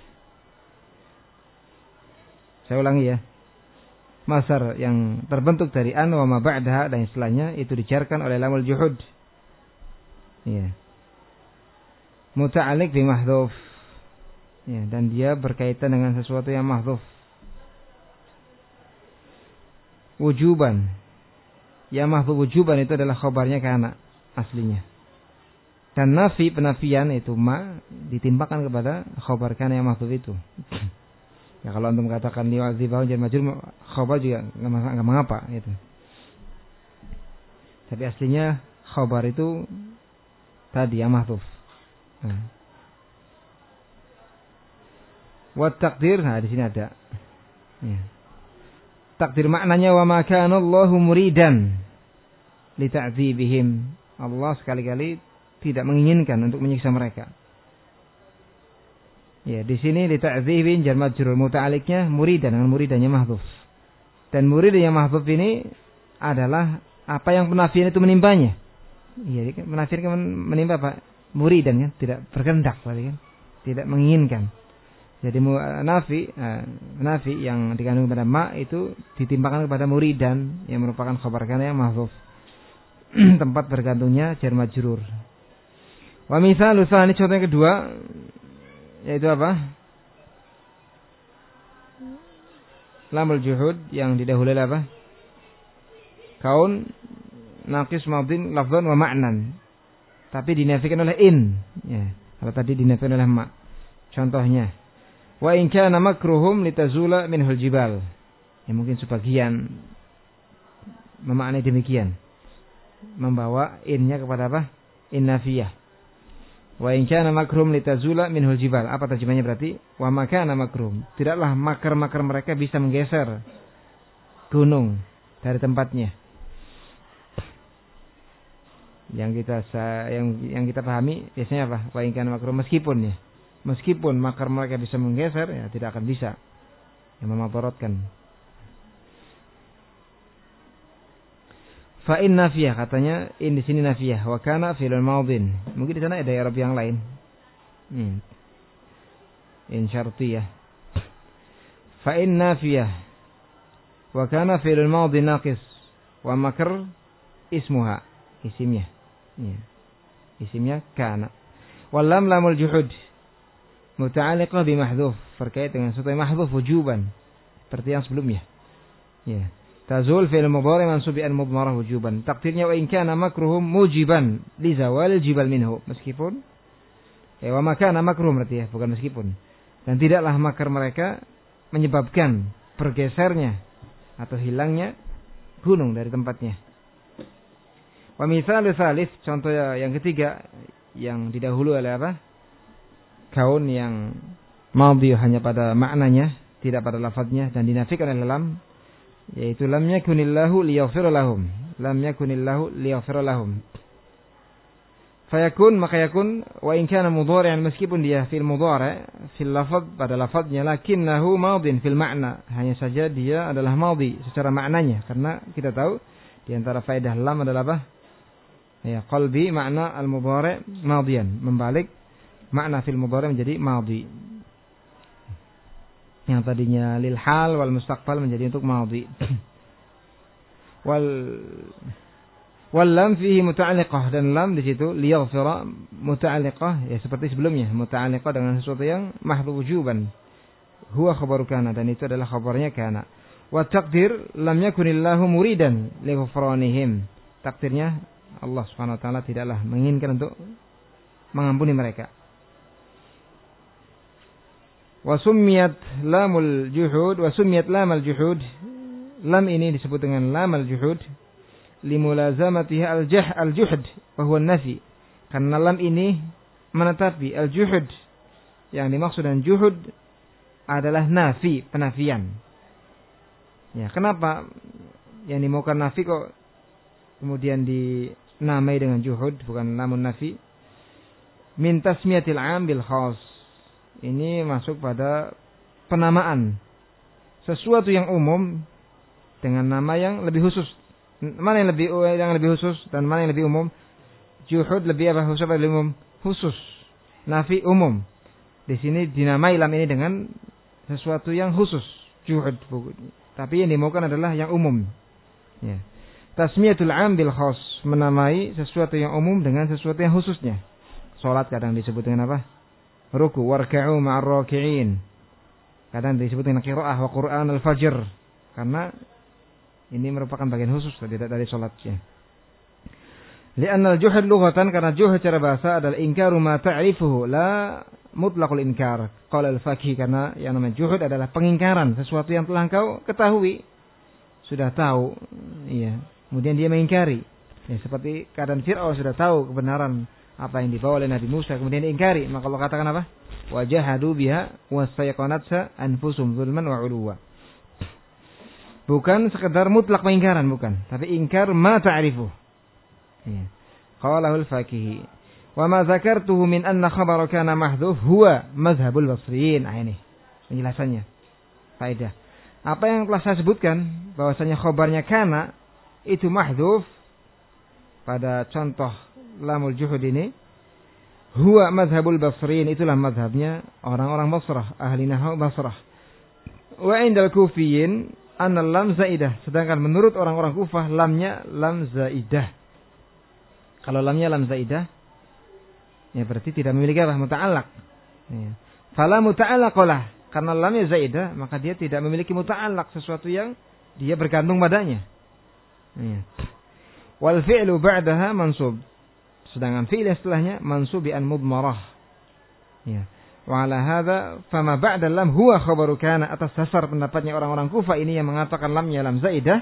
Saya ulangi ya. Masdar yang terbentuk dari an wa ma ba'daha dan istilahnya itu dijarkan oleh lamul juhud. Ya. Muta'alliq bi mahdhuf. Ya, dan dia berkaitan dengan sesuatu yang mahdhuf. Wujuban. Yang mahdhuf wujuban itu adalah khabarnya kana aslinya. Dan nafi, penafian itu ma ditimpakan kepada khabar kana yang mahdhuf itu. Ya, kalau antum katakan li'adzibahu jar majrur, khabar juga enggak mengapa gitu. Tapi aslinya khabar itu tadi yang mahdhuf. Nah. Wa takdir, nah di sini ada. Ya. Takdir maknanya wa ma kana Allahu muridan li ta'dzibihim. Allah sekali-kali tidak menginginkan untuk menyiksa mereka. Ya, di sini li ta'dzibin jar majrur, muta'alliqnya muridan, dengan muridannya mahdhuf. Dan muridan yang mahdhuf ini adalah apa yang penafian itu menimpanya. Iya, penafian kan menimpa apa? Muridan kan, tidak berkehendak berarti kan, tidak menginginkan. Jadi nafi, uh, nafi yang dikandung pada ma itu ditimpakan kepada muridan yang merupakan khabar kana yang mahdzuf. Tempat bergantungnya jar majrur. Wa misalu tsani, contoh yang kedua yaitu apa? Lamul juhud yang didahului apa? Kaun naqis madin lafzan wa ma'nan. Tapi dinafikan oleh in. Ya, kalau tadi dinafikan oleh ma. Contohnya, wa in kana makruhum litazula minhul jibal. Ya, mungkin sebagian memaknai demikian. Membawa innya kepada apa? In nafiyah. Wa in kana makruhum litazula minhul jibal. Apa terjemahnya berarti? Wa ma kana makruhum. Tidaklah makar-makar mereka bisa menggeser gunung dari tempatnya. Yang kita yang yang kita pahami biasanya apa? Wa in kana makruhum, meskipun ya. Meskipun makar mereka bisa menggeser, ya tidak akan bisa. Yang memaparotkan. Fa in nafiyah, katanya in di sini nafiyah, wa kana fi'lun madhin. Mungkin di sana ada i'rab yang lain. Hmm. In syartiyah. Fa in nafiyah wa kana fi'lun madhin naqis wa makr ismuha, isimnya. Ya. Isimnya kana. Wal lam lamul juhud muta'alliqah bi mahdhuf, terkait dengan sesuatu yang mahdhuf wujuban, seperti yang sebelumnya. Ya. Tazul fi'il mudhari mansub bi an mudmarah wujuban. Takdirnya wa in kana makruhum mujiban li zawal jibal minhu. Meskipun ya wa makana makruh berarti ya, bukan meskipun. Dan tidaklah makar mereka menyebabkan bergesernya atau hilangnya gunung dari tempatnya. Wa mithalu tsalits, contoh yang ketiga yang didahului oleh apa? Kaun yang madhi hanya pada maknanya, tidak pada lafadznya, dan dinafikan oleh lam, yaitu lam yakunillahu liyaghfira lahum. Lam yakunillahu liyaghfira lahum. Fayakun, maka yakun wa in kana mudhari'an, meskipun dia fil mudhari' fil lafadz, pada lafadznya, lakinnahu madhin fil makna, hanya saja dia adalah madhi secara maknanya, karena kita tahu di antara faedah lam adalah apa? Ya, qalbi makna al-mudhari' madhiyan, membalik makna fil mudhari' menjadi madhi. Yang tadinya lil hal wal mustaqbal menjadi untuk madhi. Wal wal lam fihi muta'alliqah, dan lam di situ liyaghfira muta'alliqah, ya seperti sebelumnya, muta'alliqah dengan sesuatu yang mahdhu wujuban. Huwa khabaru kana, dan itu adalah khabarnya kana. Wa taqdir lam yakunillahu muridan li ghufranihim. Takdirnya Allah Subhanahu wa taala tidaklah menginginkan untuk mengampuni mereka. Wa summiyat lamul juhud, wa summiyat lamal juhud. Lam ini disebut dengan lamal juhud limulazamatiha al-jah al-juhd wa huwa an-nafi. Karena lam ini menetapi al-juhud. Yang dimaksud dengan juhud adalah nafi, penafian. Ya, kenapa yang dimaukan nafi kok kemudian dinamai dengan juhud, bukan lamun nafi? Min tasmiyatil 'am bil khas. Ini masuk pada penamaan sesuatu yang umum dengan nama yang lebih khusus. Mana yang lebih yang lebih khusus dan mana yang lebih umum? Juhud lebih apa, khusus apa lebih umum? Khusus. Nafi umum. Di sini dinamai lam ini dengan sesuatu yang khusus, juhud. Tapi yang dimaukan adalah yang umum. Ya. Tasmiyatul 'am bil khas, menamai sesuatu yang umum dengan sesuatu yang khususnya. Salat kadang disebut dengan apa? Ruku, warka'u ma'ar raki'in. Kadang disebut dengan qiraah wa Qur'an al-fajr, karena ini merupakan bagian khusus tidak dari salatnya. Li'anna al-juhud lughatan, karena juhud secara bahasa adalah ingkaru ma ta'rifuhu la mutlaqul inkar. Qala al-faqih, karena yang namanya juhud adalah pengingkaran sesuatu yang telah engkau ketahui, sudah tahu, iya, kemudian dia mengingkari. Ya, seperti keadaan Fir'aun, sudah tahu kebenaran apa yang dibawa oleh Nabi Musa, kemudian diingkari, maka Allah katakan apa? Wajahadu biha wastayqanatha anfusum zulman wa 'uluwa. Bukan sekedar mutlak pengingkaran, bukan, tapi ingkar ma ta'rifu. Ya. Qalahul faqih. Wa ma dzakartuhu min anna khabara kana mahdhuf huwa mazhabul basriyin. Ah, ini penjelasannya. Faedah. Apa yang telah saya sebutkan bahwasanya khabarnya kana itu mahdhuf pada contoh lamul juhud ini, huwa mazhabul basriyin, itulah mazhabnya orang-orang Basrah, ahli nahwu Basrah. Wa indal kufiyin anna lam zaidah, sedangkan menurut orang-orang Kufah lamnya lam zaidah. Kalau lamnya lam zaidah, ya berarti tidak memiliki apa? Muta'allaq. Ya. Fala muta'allaqalah, karena lamnya zaidah, maka dia tidak memiliki muta'allaq, sesuatu yang dia bergantung padanya. Ya. Wal fi'lu ba'daha mansub, sedangkan fi'il setelahnya mansub bi an mudmarah. Ya. Wa ala hadza fama ba'da lam huwa khabaru kana, atas dasar pendapatnya orang-orang Kufah ini yang mengatakan lamnya lam zaidah,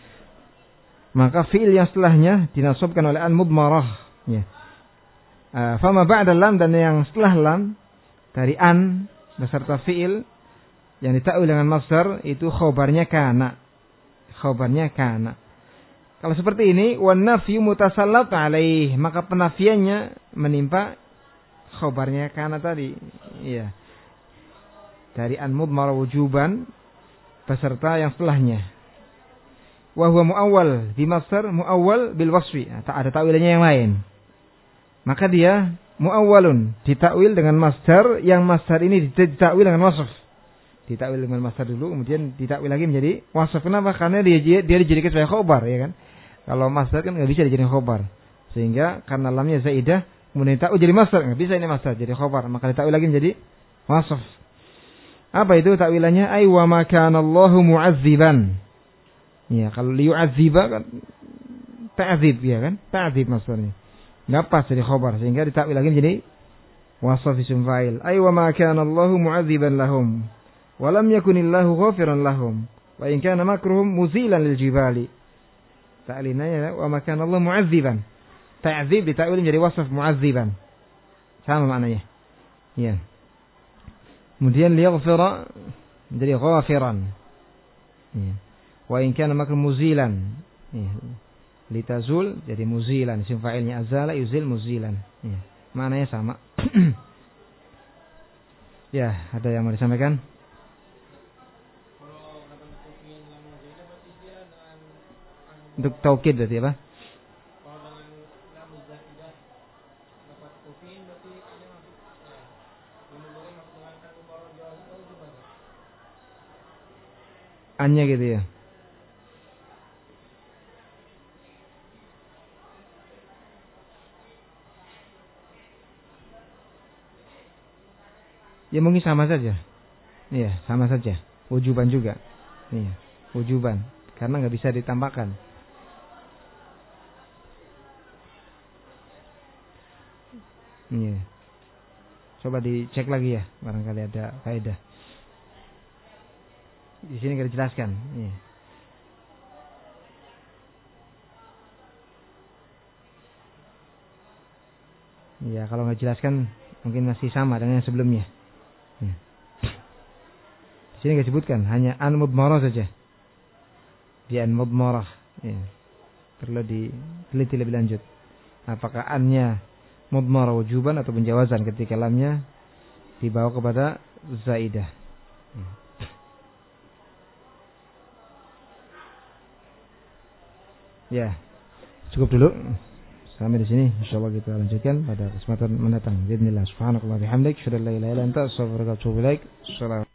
maka fi'il yang setelahnya dinasabkan oleh an mudmarah. Ya. Uh, fama ba'da lam, dan yang setelah lam dari an beserta fi'il yang ditakwil dengan masdar itu khabarnya kana. Khabarnya kana. Kalau seperti ini, wan nafyu mutasallat alaih, maka penafiannya menimpa khabarnya kana tadi. Iya. Dari an mudmar wujuban beserta yang setelahnya. Wa huwa muawwal bi masdar muawwal bil wasfi. Tak ada takwilannya yang lain. Maka dia muawwalun, ditakwil dengan masdar, yang masdar ini ditakwil dengan wasf. Ditakwil dengan masdar dulu, kemudian ditakwil lagi menjadi wasf. Kenapa? Karena dia dia dijadikan sebagai khabar, ya kan? Kalau masdar kan enggak bisa dijadikan khabar. Sehingga karena lamnya zaidah, kemudian ditakwil jadi masdar, enggak bisa ini masdar jadi khabar, maka ditakwil lagi menjadi wasf. Apa itu takwilannya? Ay wa ma kana Allahu mu'adziban. Ya, kalau liyu'adziba kan ta'dzib, ya kan? Ta'dzib masdarnya. Enggak pas jadi khabar, sehingga ditakwil lagi menjadi wasf isim fa'il. Ay wa ma kana Allahu mu'adziban lahum wa lam yakunillahu ghafiran lahum wa in kana makruhum muzilan lil jibali. Ta'linanya wa ma kana Allah mu'adziban. Ta'dzib ditakwil menjadi wasf mu'adziban. Sama maknanya. Ya. Kemudian liyaghfira menjadi ghafiran. Ya. Wa in kana makr muzilan. Ya. Litazul jadi muzilan. Isim fa'ilnya azala yuzil muzilan. Ya. Maknanya sama. Ya, ada yang mau disampaikan? Untuk taukid berarti apa? Anya gitu ya. Ya mungkin sama saja. Iya, sama saja. Wujuban juga. Iya, wujuban. Karena nggak bisa ditambahkan. Iya. Coba dicek lagi ya, barangkali ada faedah. Di sini nggak dijelaskan. Iya. Iya, kalau nggak dijelaskan mungkin masih sama dengan yang sebelumnya. Iya. Di sini nggak disebutkan, hanya an mudmarah saja. Di an mudmarah. Iya. Perlu diteliti lebih lanjut. Apakah annya mudmarah wujuban atau penjawazan ketika lamnya dibawa kepada zaidah. Iya. Ya, cukup dulu sampai di sini. Insyaallah kita lanjutkan pada kesempatan mendatang. Bismillah, subhanallahi wa bihamdihi, asyhadu an la ilaha illa anta, astaghfiruka wa atubu ilaik. Assalamualaikum.